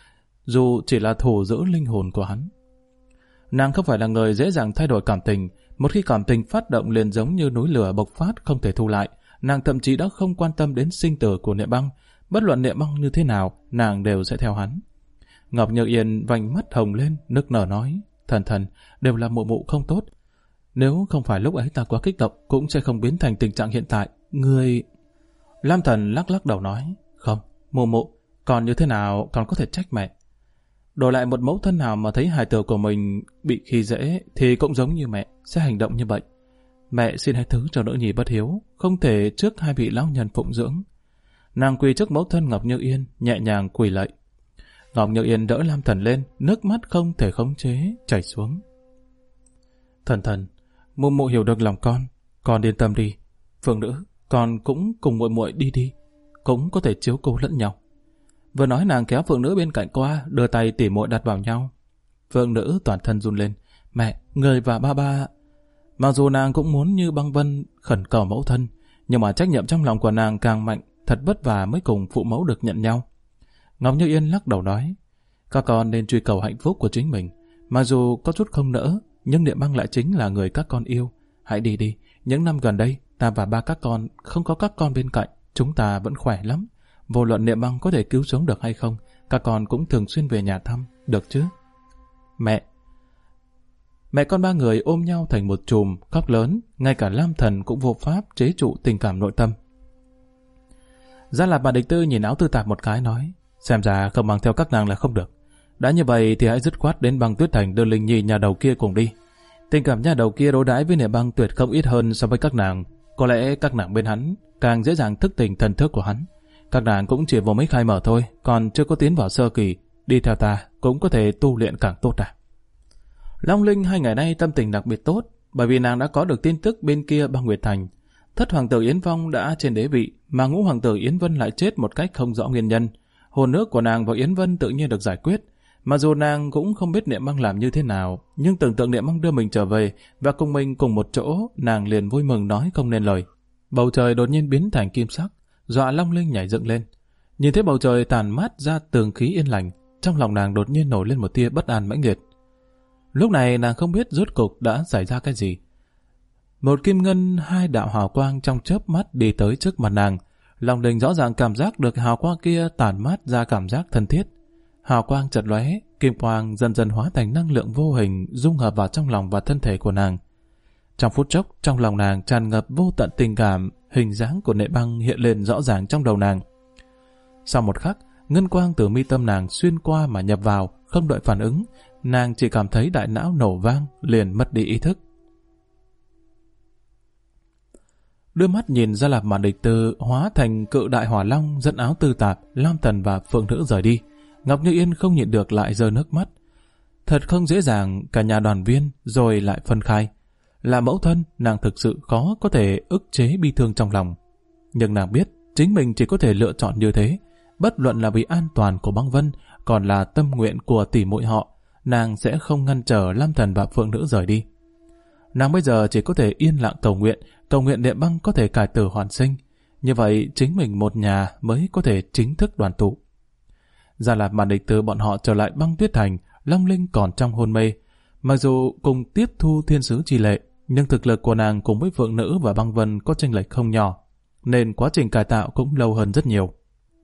dù chỉ là thủ giữ linh hồn của hắn. Nàng không phải là người dễ dàng thay đổi cảm tình, một khi cảm tình phát động liền giống như núi lửa bộc phát không thể thu lại. Nàng thậm chí đã không quan tâm đến sinh tử của Niệm Băng, bất luận Niệm Băng như thế nào, nàng đều sẽ theo hắn. Ngọc Như Yên vành mắt hồng lên, nức nở nói, thần thần, đều là mụ mụ không tốt. Nếu không phải lúc ấy ta quá kích động, cũng sẽ không biến thành tình trạng hiện tại. Người... Lam Thần lắc lắc đầu nói, không, mụ mụ, còn như thế nào còn có thể trách mẹ. Đổi lại một mẫu thân nào mà thấy hài tử của mình bị khi dễ thì cũng giống như mẹ, sẽ hành động như vậy. Mẹ xin hãy thứ cho nữ nhi bất hiếu, không thể trước hai vị lão nhân phụng dưỡng. Nàng quỳ trước mẫu thân Ngọc Như Yên, nhẹ nhàng quỳ lạy. Ngọc Như Yên đỡ Lam Thần lên, nước mắt không thể khống chế, chảy xuống. Thần thần, mụ mụ hiểu được lòng con yên tâm đi. Phượng nữ, con cũng cùng muội muội đi đi, cũng có thể chiếu cố lẫn nhau. Vừa nói nàng kéo Phượng nữ bên cạnh qua, đưa tay tỉ muội đặt vào nhau. Phượng nữ toàn thân run lên, mẹ, người và ba. Mặc dù nàng cũng muốn như Băng Vân khẩn cầu mẫu thân, nhưng mà trách nhiệm trong lòng của nàng càng mạnh, thật vất vả mới cùng phụ mẫu được nhận nhau. Ngọc Như Yên lắc đầu nói, các con nên truy cầu hạnh phúc của chính mình, mặc dù có chút không nỡ, nhưng Niệm Băng lại chính là người các con yêu. Hãy đi đi, những năm gần đây, ta và ba các con không có các con bên cạnh, chúng ta vẫn khỏe lắm. Vô luận Niệm Băng có thể cứu sống được hay không, các con cũng thường xuyên về nhà thăm, được chứ? Mẹ con ba người ôm nhau thành một chùm, khóc lớn, ngay cả Lam Thần cũng vô pháp chế trụ tình cảm nội tâm. Gia Lạp và Địch Tư nhìn Áo Tư Tạp một cái nói, xem ra không mang theo các nàng là không được. Đã như vậy thì hãy dứt khoát đến Băng Tuyết Thành đưa Linh Nhi nhà đầu kia cùng đi. Tình cảm nhà đầu kia đối đãi với Niệm Băng tuyệt không ít hơn so với các nàng. Có lẽ các nàng bên hắn càng dễ dàng thức tỉnh thần thức của hắn. Các nàng cũng chỉ vừa mới khai mở thôi, còn chưa có tiến vào sơ kỳ. Đi theo ta cũng có thể tu luyện càng tốt à. Long Linh 2 ngày nay tâm tình đặc biệt tốt, bởi vì nàng đã có được tin tức bên kia Băng Nguyệt Thành. Thất hoàng tử Yến Phong đã trên đế vị, mà ngũ hoàng tử Yến Vân lại chết một cách không rõ nguyên nhân. Hồn ước của nàng và Yến Vân tự nhiên được giải quyết. Mặc dù nàng cũng không biết Niệm Băng làm như thế nào, nhưng tưởng tượng Niệm Băng đưa mình trở về và cùng mình cùng một chỗ, nàng liền vui mừng nói không nên lời. Bầu trời đột nhiên biến thành kim sắc, dọa Long Linh nhảy dựng lên. Nhìn thấy bầu trời tàn mát ra tường khí yên lành, trong lòng nàng đột nhiên nổi lên một tia bất an mãnh liệt. Lúc này nàng không biết rốt cục đã xảy ra cái gì. Một kim ngân 2 đạo hào quang trong chớp mắt đi tới trước mặt nàng. Long Linh rõ ràng cảm giác được hào quang kia tản mát ra cảm giác thân thiết. Hào quang chợt lóe, kim quang dần dần hóa thành năng lượng vô hình dung hợp vào trong lòng và thân thể của nàng. Trong phút chốc, trong lòng nàng tràn ngập vô tận tình cảm, hình dáng của Niệm Băng hiện lên rõ ràng trong đầu nàng. Sau một khắc, ngân quang từ mi tâm nàng xuyên qua mà nhập vào, không đợi phản ứng, nàng chỉ cảm thấy đại não nổ vang, liền mất đi ý thức. Đưa mắt nhìn Gia Lạp mà Địch Tư hóa thành cự đại hỏa long dẫn Áo Tư Tạp, Lam Thần và Phượng Nữ rời đi. Ngọc Như Yên không nhịn được lại rơi nước mắt. Thật không dễ dàng cả nhà đoàn viên rồi lại phân khai. Là mẫu thân, nàng thực sự khó có thể ức chế bi thương trong lòng. Nhưng nàng biết chính mình chỉ có thể lựa chọn như thế, bất luận là vì an toàn của Băng Vân, còn là tâm nguyện của tỷ muội họ, nàng sẽ không ngăn trở Lam Thần và Phượng Nữ rời đi. Nàng bây giờ chỉ có thể yên lặng cầu nguyện Niệm Băng có thể cải tử hoàn sinh. Như vậy chính mình một nhà mới có thể chính thức đoàn tụ. Gia Lạp mà Địch Tư bọn họ trở lại Băng Tuyết Thành, Long Linh còn trong hôn mê. Mặc dù cùng tiếp thu thiên sứ chi lệ, nhưng thực lực của nàng cùng với Phượng Nữ và Băng Vân có chênh lệch không nhỏ, nên quá trình cải tạo cũng lâu hơn rất nhiều.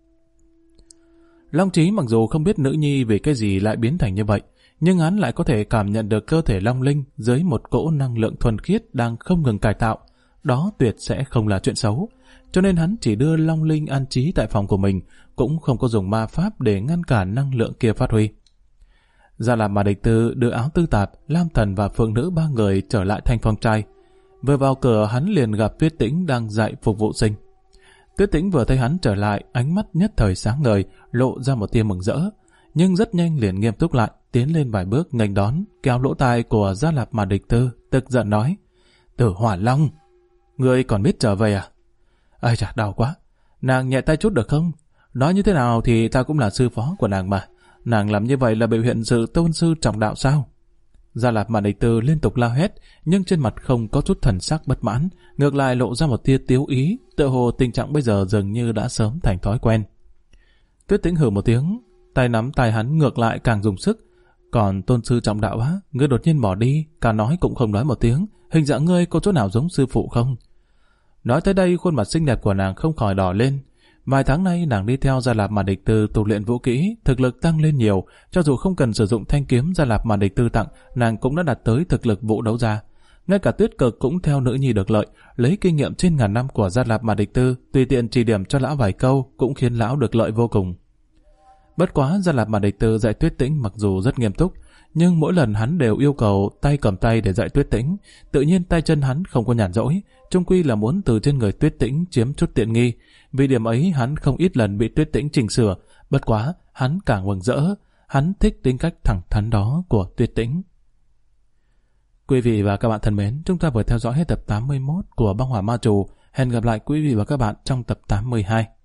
Long Chí mặc dù không biết nữ nhi vì cái gì lại biến thành như vậy, nhưng hắn lại có thể cảm nhận được cơ thể Long Linh dưới một cỗ năng lượng thuần khiết đang không ngừng cải tạo. Đó tuyệt sẽ không là chuyện xấu, cho nên hắn chỉ đưa Long Linh an trí tại phòng của mình, cũng không có dùng ma pháp để ngăn cản năng lượng kia phát huy. Gia Lạp mà Địch Tư đưa Áo Tư Tạp, Lam Thần và Phượng Nữ 3 người trở lại thành phòng trai. Vừa vào cửa hắn liền gặp Tuyết Tĩnh đang dạy phục vụ sinh. Tuyết Tĩnh vừa thấy hắn trở lại, ánh mắt nhất thời sáng ngời, lộ ra một tia mừng rỡ, nhưng rất nhanh liền nghiêm túc lại, tiến lên vài bước nghênh đón, kéo lỗ tai của Gia Lạp mà Địch Tư, tức giận nói: "Tử Hỏa Long, ngươi còn biết trở về à?" "Ai chà, đau quá. Nàng nhẹ tay chút được không? Nói như thế nào thì ta cũng là sư phó của nàng mà. Nàng làm như vậy là biểu hiện sự tôn sư trọng đạo sao?" Gia Lạp mà Địch Tư liên tục la hét, nhưng trên mặt không có chút thần sắc bất mãn, ngược lại lộ ra một tia tiếu ý, tựa hồ tình trạng bây giờ dường như đã sớm thành thói quen. Tuyết Tĩnh hừ một tiếng: tay nắm tay hắn ngược lại càng dùng sức. Còn tôn sư trọng đạo á, ngươi đột nhiên bỏ đi, cả nói cũng không nói một tiếng, hình dạng ngươi có chỗ nào giống sư phụ không? Nói tới đây, khuôn mặt xinh đẹp của nàng không khỏi đỏ lên. Vài tháng nay nàng đi theo Gia Lạp Mà Địch Tư tu luyện vũ kỹ, thực lực tăng lên nhiều, cho dù không cần sử dụng thanh kiếm Gia Lạp Mà Địch Tư tặng, nàng cũng đã đạt tới thực lực vũ đấu gia. Ngay cả Tuyết Cực cũng theo nữ nhi được lợi, lấy kinh nghiệm trên ngàn năm của Gia Lạp Mà Địch Tư, tùy tiện chỉ điểm cho lão vài câu cũng khiến lão được lợi vô cùng. Bất quá Gia Lạp Mà Địch Tư dạy Tuyết Tĩnh mặc dù rất nghiêm túc, nhưng mỗi lần hắn đều yêu cầu tay cầm tay để dạy Tuyết Tĩnh, tự nhiên tay chân hắn không có nhàn rỗi, chung quy là muốn từ trên người Tuyết Tĩnh chiếm chút tiện nghi. Vì điểm ấy hắn không ít lần bị Tuyết Tĩnh chỉnh sửa, bất quá hắn càng mừng rỡ, hắn thích tính cách thẳng thắn đó của Tuyết Tĩnh. Quý vị và các bạn thân mến, chúng ta vừa theo dõi hết tập 81 của Băng Hỏa Ma Trù. Hẹn gặp lại quý vị và các bạn trong tập 82.